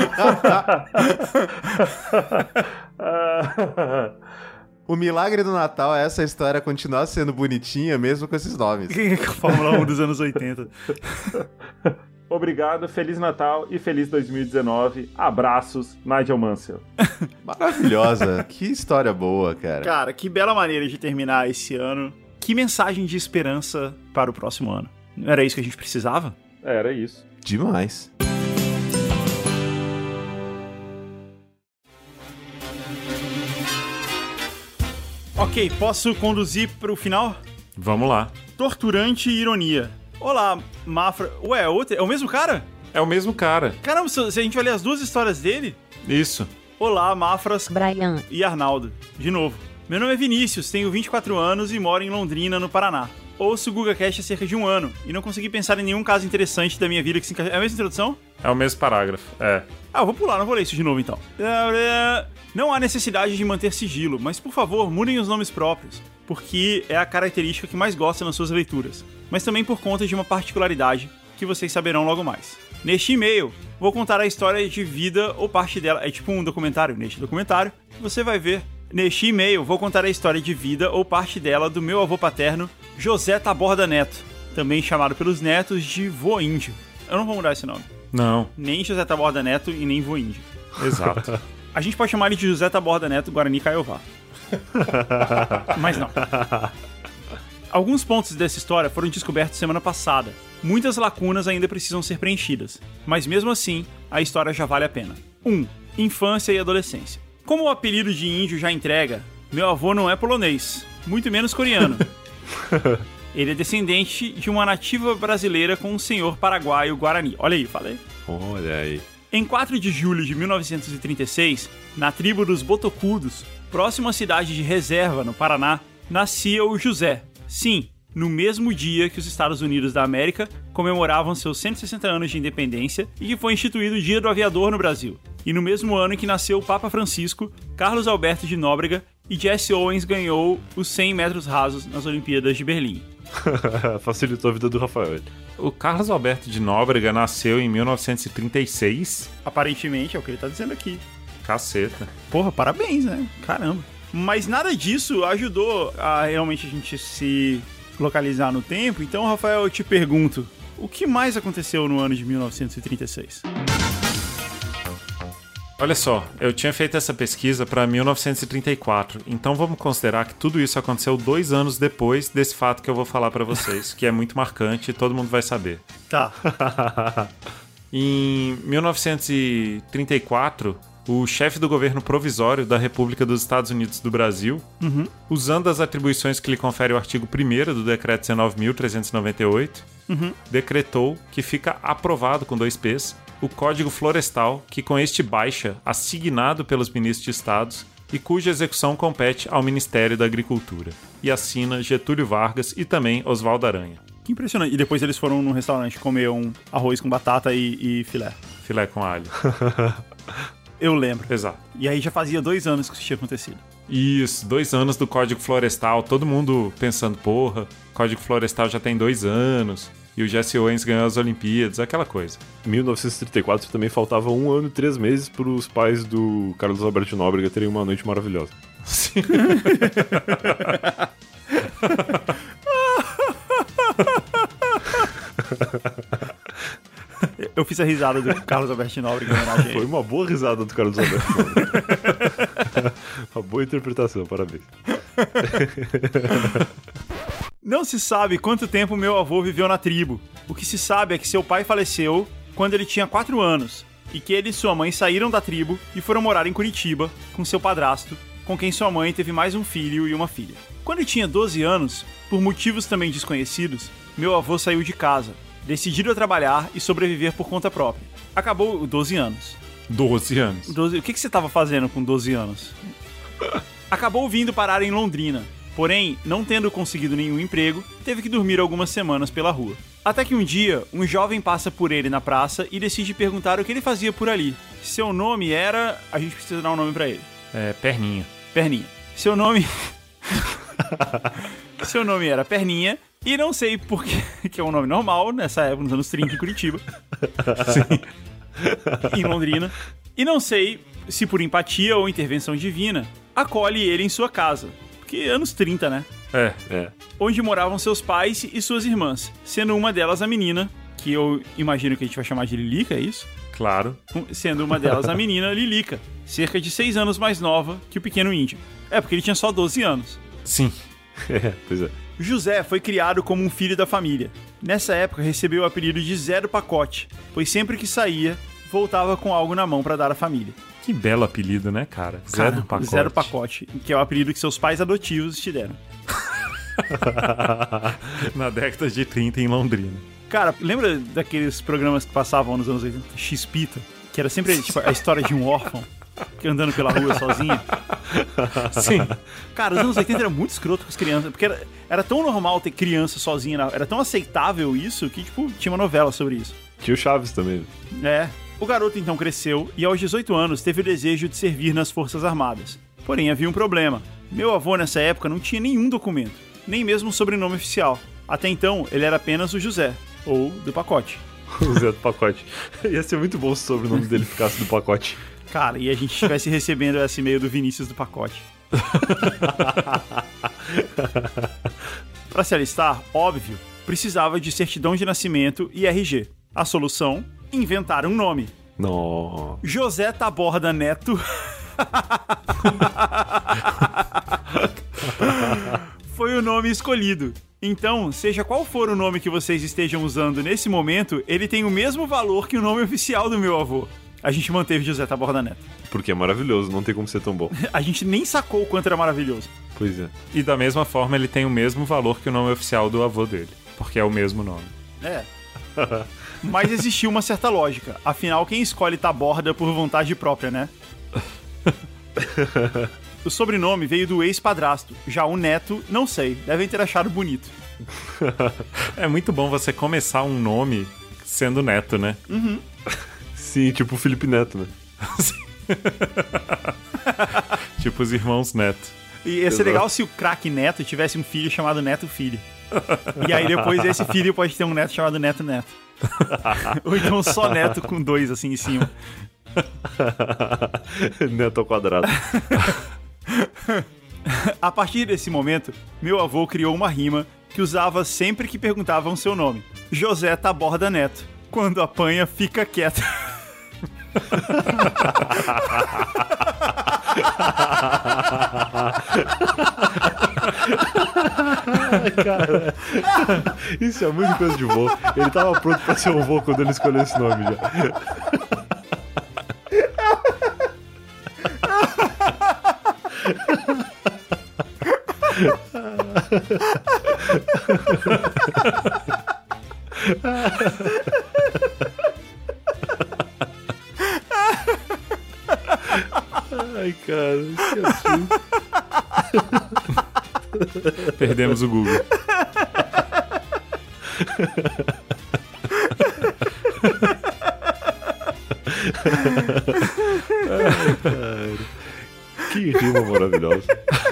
O milagre do Natal é essa história continuar sendo bonitinha, mesmo com esses nomes. Fórmula 1 dos anos 80. Obrigado, Feliz Natal e Feliz 2019. Abraços, Nigel Mansell. Maravilhosa. Que história boa, cara. Cara, que bela maneira de terminar esse ano. Que mensagem de esperança para o próximo ano. Não era isso que a gente precisava? Era isso. Demais. Ok, posso conduzir para o final? Vamos lá. Torturante e ironia. Olá, Mafra. Ué, é o mesmo cara? É o mesmo cara. Caramba, se a gente olhar as 2 histórias dele... Isso. Olá, Mafras, Brian e Arnaldo. De novo. Meu nome é Vinícius, tenho 24 anos e moro em Londrina, no Paraná. Ouço o GugaCast há cerca de 1 ano e não consegui pensar em nenhum caso interessante da minha vida que se encaixa... É a mesma introdução? É o mesmo parágrafo, é. Eu vou pular, não vou ler isso de novo então. Não há necessidade de manter sigilo, mas por favor, mudem os nomes próprios, porque é a característica que mais gosto nas suas leituras, mas também por conta de uma particularidade que vocês saberão logo mais. Neste e-mail, vou contar a história de vida ou parte dela, é tipo um documentário, neste documentário, você vai ver. Neste e-mail, vou contar a história de vida ou parte dela do meu avô paterno, José Taborda Neto, também chamado pelos netos de Vô Índio. Eu não vou mudar esse nome. Não. Nem José Taborda Neto e nem Vô Índio. Exato. A gente pode chamar ele de José Taborda Neto Guarani Caiová. Mas não. Alguns pontos dessa história foram descobertos semana passada. Muitas lacunas ainda precisam ser preenchidas. Mas mesmo assim, a história já vale a pena. 1. Infância e adolescência. Como o apelido de índio já entrega, meu avô não é polonês, muito menos coreano. Ele é descendente de uma nativa brasileira com um senhor paraguaio Guarani. Olha aí, falei. Olha aí. Em 4 de julho de 1936, na tribo dos Botocudos, próximo à cidade de Reserva, no Paraná, nascia o José. Sim, no mesmo dia que os Estados Unidos da América comemoravam seus 160 anos de independência e que foi instituído o Dia do Aviador no Brasil. E no mesmo ano em que nasceu o Papa Francisco, Carlos Alberto de Nóbrega e Jesse Owens ganhou os 100 metros rasos nas Olimpíadas de Berlim. Facilitou a vida do Rafael. O Carlos Alberto de Nóbrega nasceu em 1936? Aparentemente, é o que ele tá dizendo aqui. Caceta. Porra, parabéns, né? Caramba. Mas nada disso ajudou a realmente a gente se localizar no tempo. Então, Rafael, eu te pergunto, o que mais aconteceu no ano de 1936? Olha só, eu tinha feito essa pesquisa para 1934, então vamos considerar que tudo isso aconteceu 2 anos depois desse fato que eu vou falar para vocês, que é muito marcante e todo mundo vai saber. Tá. Em 1934, o chefe do governo provisório da República dos Estados Unidos do Brasil, usando as atribuições que lhe confere o artigo 1º do Decreto 19.398, decretou que fica aprovado com 2 P's o Código Florestal, que com este baixa, assignado pelos ministros de Estados e cuja execução compete ao Ministério da Agricultura. E assina Getúlio Vargas e também Oswaldo Aranha. Que impressionante. E depois eles foram num restaurante comer um arroz com batata e filé. Filé com alho. Eu lembro. Exato. E aí já fazia 2 anos que isso tinha acontecido. Isso, 2 anos do Código Florestal, todo mundo pensando, porra, Código Florestal já tem 2 anos, e o Jesse Owens ganhou as Olimpíadas, aquela coisa. Em 1934 também faltava 1 ano e 3 meses para os pais do Carlos Alberto Nóbrega terem uma noite maravilhosa. Sim. Eu fiz a risada do Carlos Alberto Nóbrega em homenagem a ele. Foi uma boa risada do Carlos Alberto Nóbrega. Uma boa interpretação, parabéns. Não se sabe quanto tempo meu avô viveu na tribo. O que se sabe é que seu pai faleceu quando ele tinha 4 anos e que ele e sua mãe saíram da tribo e foram morar em Curitiba com seu padrasto, com quem sua mãe teve mais um filho e uma filha. Quando ele tinha 12 anos, por motivos também desconhecidos, meu avô saiu de casa, decidido a trabalhar e sobreviver por conta própria. Acabou 12 anos. 12 anos. O que você estava fazendo com 12 anos? Acabou vindo parar em Londrina. Porém, não tendo conseguido nenhum emprego, teve que dormir algumas semanas pela rua. Até que um dia, um jovem passa por ele na praça e decide perguntar o que ele fazia por ali. Seu nome era... A gente precisa dar um nome pra ele. Perninha. Perninha. Seu nome... Seu nome era Perninha, e não sei por que é um nome normal, nessa época, nos anos 30, em Curitiba. Sim. Em Londrina. E não sei se por empatia ou intervenção divina, acolhe ele em sua casa. Porque anos 30, né? É. Onde moravam seus pais e suas irmãs, sendo uma delas a menina, que eu imagino que a gente vai chamar de Lilica, é isso? Claro. Sendo uma delas a menina Lilica, cerca de 6 anos mais nova que o pequeno índio. É, porque ele tinha só 12 anos. Sim. Pois é. José foi criado como um filho da família. Nessa época recebeu o apelido de Zé do Pacote, pois sempre que saía, voltava com algo na mão pra dar à família. Que belo apelido, né, cara? Zé do Pacote. Zé do Pacote, que é o apelido que seus pais adotivos te deram. Na década de 30 em Londrina. Cara, lembra daqueles programas que passavam nos anos 80? X-Pita? Que era sempre tipo, a história de um órfão que andando pela rua sozinho. Sim. Cara, os anos 80 era muito escroto com as crianças, porque era tão normal ter criança sozinha, era tão aceitável isso, que tipo, tinha uma novela sobre isso. Tinha o Chaves também. É. O garoto então cresceu e aos 18 anos teve o desejo de servir nas Forças Armadas. Porém, havia um problema. Meu avô nessa época não tinha nenhum documento, nem mesmo um sobrenome oficial. Até então, ele era apenas o José, ou do Pacote. O Zé do Pacote. Ia ser muito bom se o sobrenome dele ficasse do Pacote. Cara, e a gente estivesse recebendo esse e-mail do Vinícius do Pacote. Para se alistar, óbvio, precisava de certidão de nascimento e RG. A solução? Inventar um nome. Não. José Taborda Neto. Foi o nome escolhido. Então, seja qual for o nome que vocês estejam usando nesse momento, ele tem o mesmo valor que o nome oficial do meu avô. A gente manteve José Taborda Neto. Porque é maravilhoso, não tem como ser tão bom. A gente nem sacou o quanto era maravilhoso. Pois é. E da mesma forma, ele tem o mesmo valor que o nome oficial do avô dele. Porque é o mesmo nome. É. Mas existiu uma certa lógica. Afinal, quem escolhe Taborda por vontade própria, né? O sobrenome veio do ex-padrasto. Já o neto, não sei. Devem ter achado bonito. É muito bom você começar um nome sendo neto, né? Uhum. Sim, tipo o Felipe Neto, né? Tipo os irmãos Neto. E ia ser legal se o craque Neto tivesse um filho chamado Neto Filho. E aí depois esse filho pode ter um neto chamado Neto Neto. Ou então só Neto com 2 assim em cima. Neto ao quadrado. A partir desse momento, meu avô criou uma rima que usava sempre que perguntavam seu nome. José Taborda Neto. Quando apanha, fica quieto. Cara, isso é muito coisa de vô. Ele tava pronto pra ser um vô quando ele escolheu esse nome já. Ai, cara, que absurdo. Perdemos o Google. Ai, cara. Que rima maravilhosa.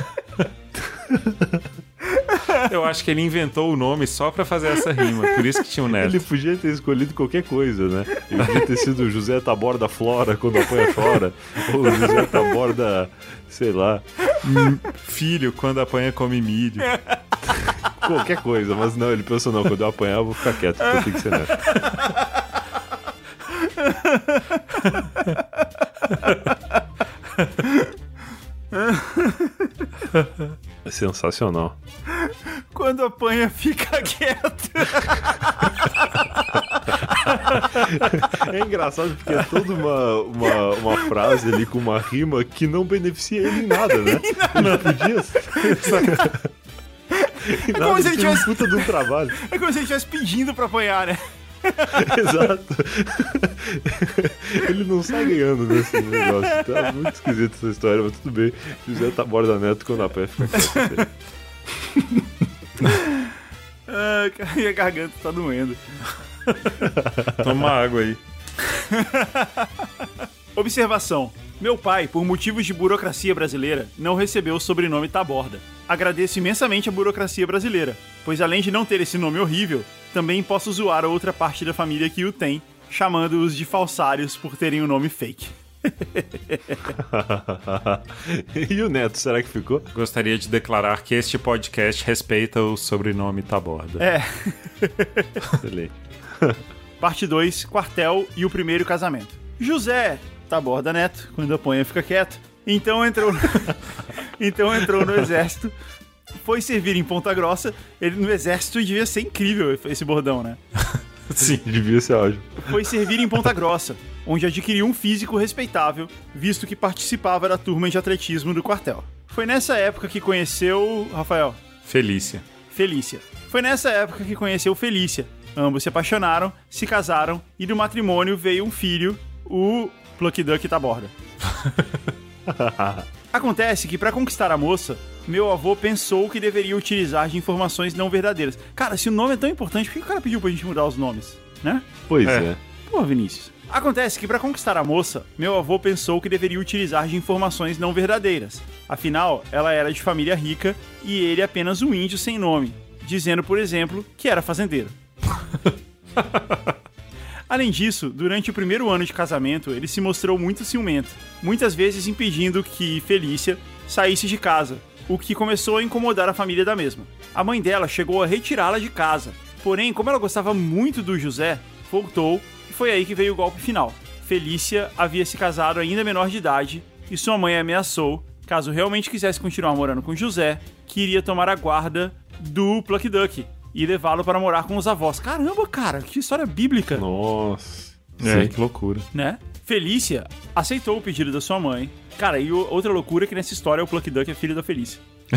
Eu acho que ele inventou o nome só pra fazer essa rima, por isso que tinha um Neto. Ele podia ter escolhido qualquer coisa, né? Ele podia ter sido José Taborda Flora quando apanha chora, ou José Taborda, sei lá, Filho, quando apanha come milho. qualquer coisa, mas não, ele pensou, não, quando eu apanhar eu vou ficar quieto, então tem que ser Neto. É sensacional. Quando apanha, fica quieto. É engraçado porque é toda uma frase ali com uma rima que não beneficia ele em nada, né? Ele podia... É como se ele tivesse... um puta de um trabalho. É como se ele estivesse pedindo pra apanhar, né? Exato. Ele não sai ganhando nesse negócio. Tá muito esquisito essa história, mas tudo bem. José Taborda Neto quando a pé fica quieto. Minha garganta tá doendo. Toma água aí. Observação. Meu pai, por motivos de burocracia brasileira, não recebeu o sobrenome Taborda. Agradeço imensamente a burocracia brasileira, pois além de não ter esse nome horrível, também posso zoar a outra parte da família que o tem, chamando-os de falsários por terem um nome fake. E o Neto, será que ficou? Gostaria de declarar que este podcast respeita o sobrenome Taborda. É. Excelente. Parte 2, quartel e o primeiro casamento. José Taborda Neto, quando apanha fica quieto. Então entrou no exército, foi servir em Ponta Grossa. Ele no exército devia ser incrível esse bordão, né? Sim, devia ser ótimo. Foi servir em Ponta Grossa, onde adquiriu um físico respeitável, visto que participava da turma de atletismo do quartel. Foi nessa época que conheceu... Rafael? Felícia. Foi nessa época que conheceu Felícia. Ambos se apaixonaram, se casaram e do matrimônio veio um filho, o Plucky Duck Taborda. Acontece que para conquistar a moça, meu avô pensou que deveria utilizar de informações não verdadeiras. Cara, se o nome é tão importante, por que o cara pediu pra gente mudar os nomes, né? Pois é. Pô, Vinícius. Acontece que para conquistar a moça, meu avô pensou que deveria utilizar de informações não verdadeiras. Afinal, ela era de família rica e ele apenas um índio sem nome, dizendo, por exemplo, que era fazendeiro. Além disso, durante o primeiro ano de casamento, ele se mostrou muito ciumento, muitas vezes impedindo que Felícia saísse de casa, o que começou a incomodar a família da mesma. A mãe dela chegou a retirá-la de casa, porém, como ela gostava muito do José, voltou e foi aí que veio o golpe final. Felícia havia se casado ainda menor de idade e sua mãe ameaçou, caso realmente quisesse continuar morando com José, que iria tomar a guarda do Plucky Duck e levá-lo para morar com os avós. Caramba, cara, que história bíblica. Nossa. É, que loucura. Né? Felícia aceitou o pedido da sua mãe. Cara, e outra loucura é que nessa história o Plucky Duck é filho da Felícia.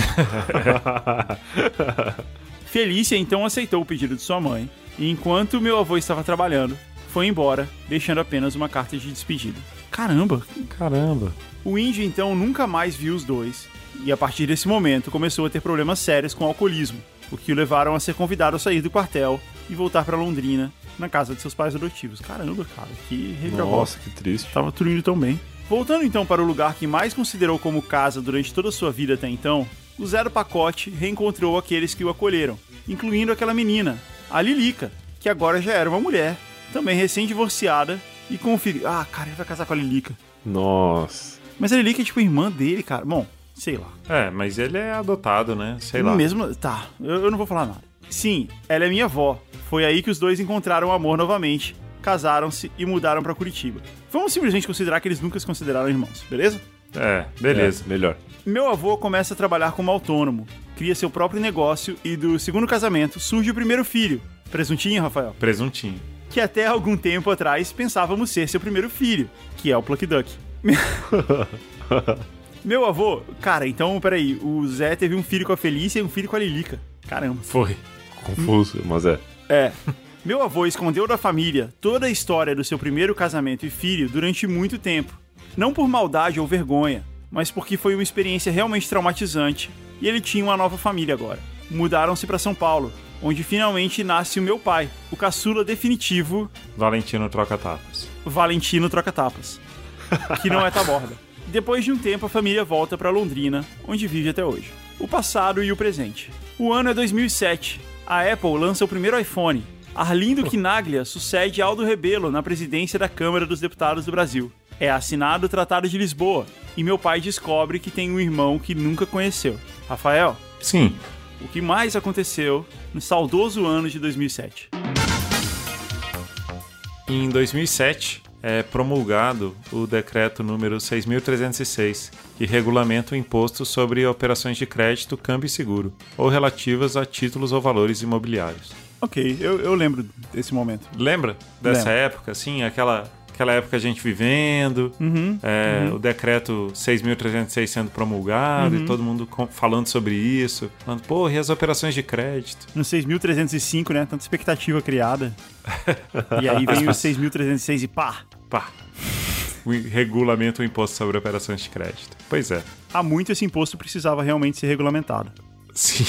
Felícia então aceitou o pedido de sua mãe e enquanto meu avô estava trabalhando, foi embora, deixando apenas uma carta de despedida. Caramba. O índio então nunca mais viu os dois e a partir desse momento começou a ter problemas sérios com o alcoolismo, o que o levaram a ser convidado a sair do quartel e voltar para Londrina, na casa de seus pais adotivos. Caramba, cara, que reviravolta. Nossa, que triste. Tava tudo indo tão bem. Voltando então para o lugar que mais considerou como casa durante toda a sua vida até então, o Zé do Pacote reencontrou aqueles que o acolheram, incluindo aquela menina, a Lilica, que agora já era uma mulher, também recém-divorciada e com um filho. Ah, cara, ele vai casar com a Lilica. Nossa. Mas a Lilica é tipo irmã dele, cara. Bom, sei lá. É, mas ele é adotado, né? Sei lá. Mesmo... Tá, eu não vou falar nada. Sim, ela é minha avó. Foi aí que os dois encontraram o amor novamente, casaram-se e mudaram pra Curitiba. Vamos simplesmente considerar que eles nunca se consideraram irmãos, beleza? Beleza. Melhor. Meu avô começa a trabalhar como autônomo, cria seu próprio negócio e do segundo casamento surge o primeiro filho. Presuntinho, Rafael? Presuntinho. Que até algum tempo atrás pensávamos ser seu primeiro filho, que é o Plucky Duck. Meu avô... Cara, então, peraí. O Zé teve um filho com a Felícia e um filho com a Lilica. Caramba. Foi. Confuso, mas é. Meu avô escondeu da família toda a história do seu primeiro casamento e filho durante muito tempo. Não por maldade ou vergonha, mas porque foi uma experiência realmente traumatizante e ele tinha uma nova família agora. Mudaram-se para São Paulo, onde finalmente nasce o meu pai, o caçula definitivo... Valentino Troca-Tapas. Valentino Troca-Tapas. Que não é Taborda. Depois de um tempo, a família volta para Londrina, onde vive até hoje. O passado e o presente. O ano é 2007. A Apple lança o primeiro iPhone. Arlindo Quinaglia sucede Aldo Rebelo na presidência da Câmara dos Deputados do Brasil. É assinado o Tratado de Lisboa. E meu pai descobre que tem um irmão que nunca conheceu. Rafael? Sim. O que mais aconteceu no saudoso ano de 2007? Em 2007, é promulgado o decreto número 6.306, que regulamenta o imposto sobre operações de crédito, câmbio e seguro, ou relativas a títulos ou valores imobiliários. Ok, eu lembro desse momento. Lembra dessa época, assim, aquela época a gente vivendo, o decreto 6.306 sendo promulgado e todo mundo falando sobre isso, falando, porra, e as operações de crédito? No 6.305, né? Tanta expectativa criada. E aí vem o 6.306 e pá! Pá! Regulamenta o imposto sobre operações de crédito. Pois é. Há muito esse imposto precisava realmente ser regulamentado. Sim.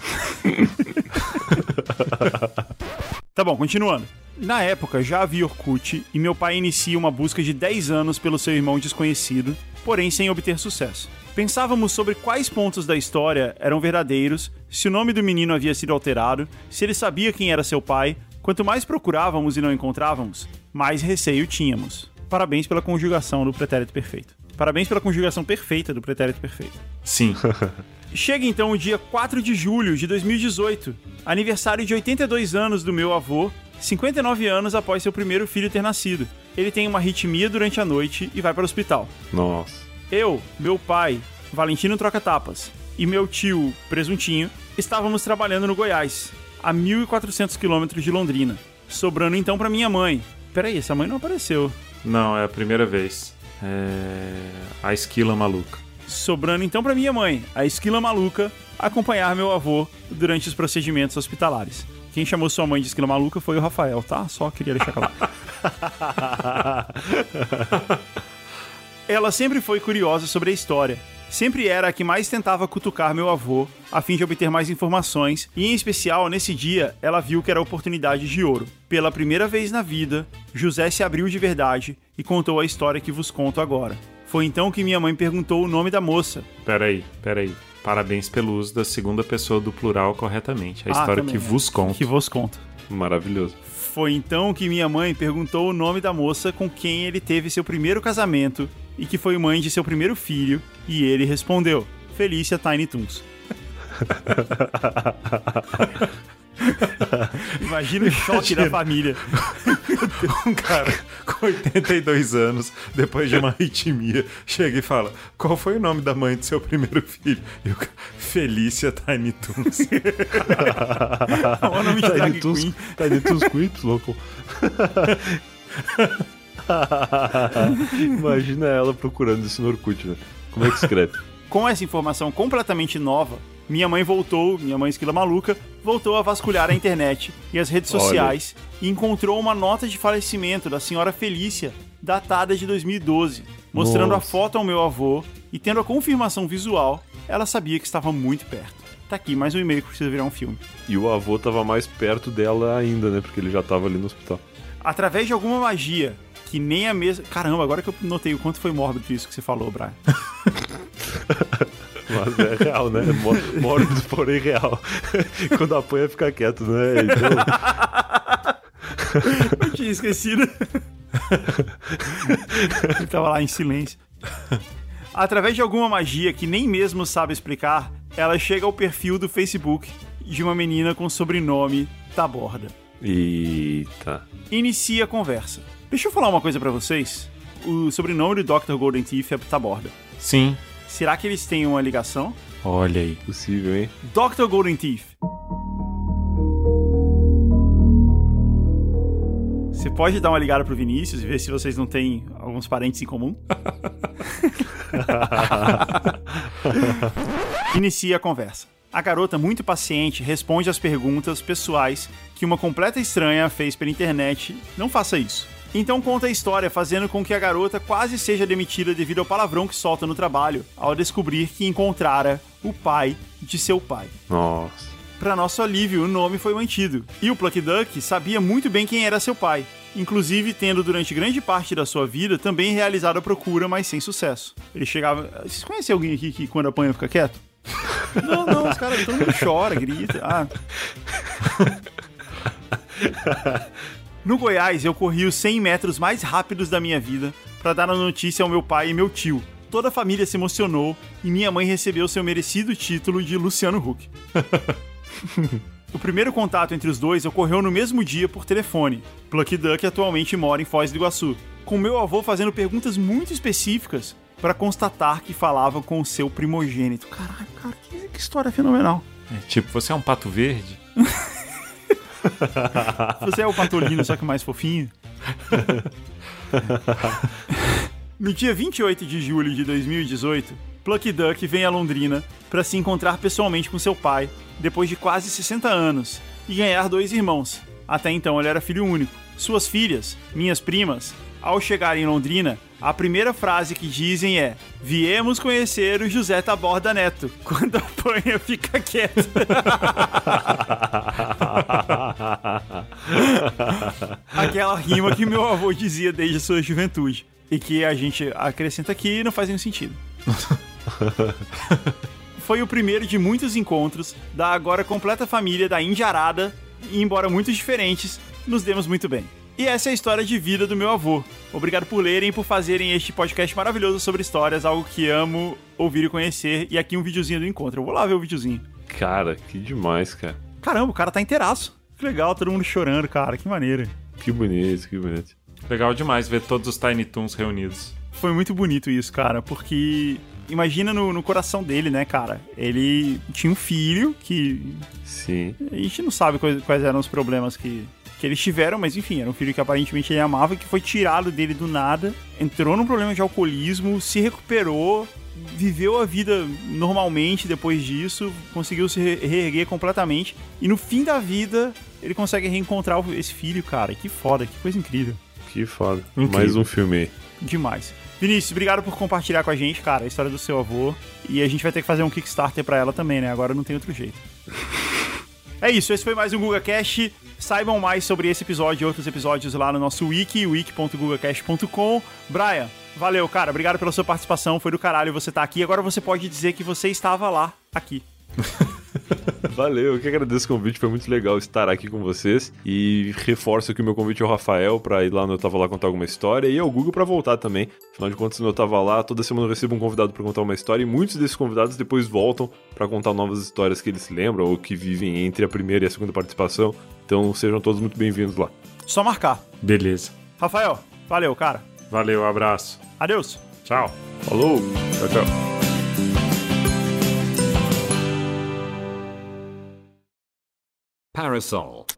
Tá bom, continuando. Na época, já havia Orkut e meu pai inicia uma busca de 10 anos pelo seu irmão desconhecido, porém sem obter sucesso. Pensávamos sobre quais pontos da história eram verdadeiros, se o nome do menino havia sido alterado, se ele sabia quem era seu pai. Quanto mais procurávamos e não encontrávamos, mais receio tínhamos. Parabéns pela conjugação do pretérito perfeito. Parabéns pela conjugação perfeita do pretérito perfeito. Sim. Chega então o dia 4 de julho de 2018, aniversário de 82 anos do meu avô, 59 anos após seu primeiro filho ter nascido. Ele tem uma arritmia durante a noite e vai para o hospital. Nossa. Eu, meu pai, Valentino Troca-Tapas, e meu tio, Presuntinho, estávamos trabalhando no Goiás, a 1.400 quilômetros de Londrina, sobrando então para minha mãe. Peraí, essa mãe não apareceu. Não, é a primeira vez. A esquila maluca. Sobrando então para minha mãe, a esquila maluca, acompanhar meu avô durante os procedimentos hospitalares. Quem chamou sua mãe de esquila maluca foi o Rafael, tá? Só queria deixar claro. Ela sempre foi curiosa sobre a história. Sempre era a que mais tentava cutucar meu avô, a fim de obter mais informações, e em especial, nesse dia, ela viu que era oportunidade de ouro. Pela primeira vez na vida, José se abriu de verdade e contou a história que vos conto agora. Foi então que minha mãe perguntou o nome da moça. Peraí. Parabéns pelo uso da segunda pessoa do plural corretamente. A história que vos conto. Que vos conto. Maravilhoso. Foi então que minha mãe perguntou o nome da moça com quem ele teve seu primeiro casamento e que foi mãe de seu primeiro filho, e ele respondeu: Felícia Tiny Toons. Imagina o choque da família. Um cara com 82 anos, depois de uma arritmia, chega e fala: qual foi o nome da mãe do seu primeiro filho? E o cara, Felícia Tiny Toons. O nome de drag queen. Tiny Toons com Y, louco. Imagina ela procurando isso no Orkut, né? Como é que escreve? Com essa informação completamente nova, minha mãe esquila maluca, voltou a vasculhar a internet e as redes sociais e encontrou uma nota de falecimento da senhora Felícia, datada de 2012, mostrando a foto ao meu avô e tendo a confirmação visual, ela sabia que estava muito perto. Tá aqui, mais um e-mail que precisa virar um filme. E o avô tava mais perto dela ainda, né? Porque ele já tava ali no hospital. Através de alguma magia, que nem a mesma... Caramba, agora que eu notei o quanto foi mórbido isso que você falou, Brian. Mas é real, né? Mórbido, porém real. Quando apanha, fica quieto, né? Então... Eu tinha esquecido. Ele tava lá em silêncio. Através de alguma magia que nem mesmo sabe explicar, ela chega ao perfil do Facebook de uma menina com o sobrenome Taborda. Eita. Inicia a conversa. Deixa eu falar uma coisa pra vocês. O sobrenome do Dr. Golden Teeth é Taborda. Sim. Será que eles têm uma ligação? Olha aí. Possível, hein? Dr. Golden Teeth. Você pode dar uma ligada pro Vinícius e ver se vocês não têm alguns parentes em comum? Inicia a conversa. A garota, muito paciente, responde às perguntas pessoais que uma completa estranha fez pela internet. Não faça isso. Então conta a história, fazendo com que a garota quase seja demitida devido ao palavrão que solta no trabalho, ao descobrir que encontrara o pai de seu pai. Nossa. Para nosso alívio, o nome foi mantido. E o Plucky Duck sabia muito bem quem era seu pai, inclusive tendo durante grande parte da sua vida também realizado a procura, mas sem sucesso. Ele chegava... Vocês conhecem alguém aqui que quando apanha fica quieto? Não, os caras, todo mundo chora, grita. No Goiás, eu corri os 100 metros mais rápidos da minha vida para dar a notícia ao meu pai e meu tio. Toda a família se emocionou e minha mãe recebeu seu merecido título de Luciano Huck. O primeiro contato entre os dois ocorreu no mesmo dia por telefone. Plucky Duck atualmente mora em Foz do Iguaçu, com meu avô fazendo perguntas muito específicas para constatar que falava com o seu primogênito. Caralho, cara, que história fenomenal. Tipo, você é um pato verde? Você é o Patolino, só que mais fofinho? No dia 28 de julho de 2018, Plucky Duck vem a Londrina para se encontrar pessoalmente com seu pai, depois de quase 60 anos, e ganhar 2 irmãos. Até então ele era filho único. Suas filhas, minhas primas, ao chegarem em Londrina, a primeira frase que dizem é: viemos conhecer o José Taborda Neto. Quando apanha, fica quieto. Aquela rima que meu avô dizia desde a sua juventude. E que a gente acrescenta aqui e não faz nenhum sentido. Foi o primeiro de muitos encontros da agora completa família da Indiarada, e embora muito diferentes, nos demos muito bem. E essa é a história de vida do meu avô. Obrigado por lerem e por fazerem este podcast maravilhoso sobre histórias, algo que amo ouvir e conhecer. E aqui um videozinho do encontro. Eu vou lá ver o videozinho. Cara, que demais, cara. Caramba, o cara tá inteiraço. Que legal, todo mundo chorando, cara. Que maneiro. Que bonito, que bonito. Legal demais ver todos os Tiny Toons reunidos. Foi muito bonito isso, cara, porque... Imagina no coração dele, né, cara? Ele tinha um filho que... Sim. A gente não sabe quais eram os problemas que eles tiveram, mas enfim, era um filho que aparentemente ele amava, que foi tirado dele do nada, entrou num problema de alcoolismo, se recuperou, viveu a vida normalmente depois disso, conseguiu se reerguer completamente, e no fim da vida ele consegue reencontrar esse filho, cara. Que foda, que coisa incrível. Que foda. Incrível. Mais um filme aí. Demais. Vinícius, obrigado por compartilhar com a gente, cara, a história do seu avô. E a gente vai ter que fazer um Kickstarter pra ela também, né? Agora não tem outro jeito. É isso, esse foi mais um GugaCast. Saibam mais sobre esse episódio e outros episódios lá no nosso wiki, wiki.gugacast.com. Brian, valeu, cara. Obrigado pela sua participação. Foi do caralho você estar aqui. Agora você pode dizer que você estava lá, aqui. Valeu, eu que agradeço o convite, foi muito legal estar aqui com vocês. E reforço aqui o meu convite ao Rafael pra ir lá no Eu Tava Lá contar alguma história, e ao Google pra voltar também. Afinal de contas, no Eu Tava Lá, toda semana eu recebo um convidado pra contar uma história, e muitos desses convidados depois voltam pra contar novas histórias que eles se lembram ou que vivem entre a primeira e a segunda participação. Então sejam todos muito bem-vindos lá. Só marcar. Beleza. Rafael, valeu, cara. Valeu, abraço. Adeus. Tchau. Falou, tchau, tchau. Parasol.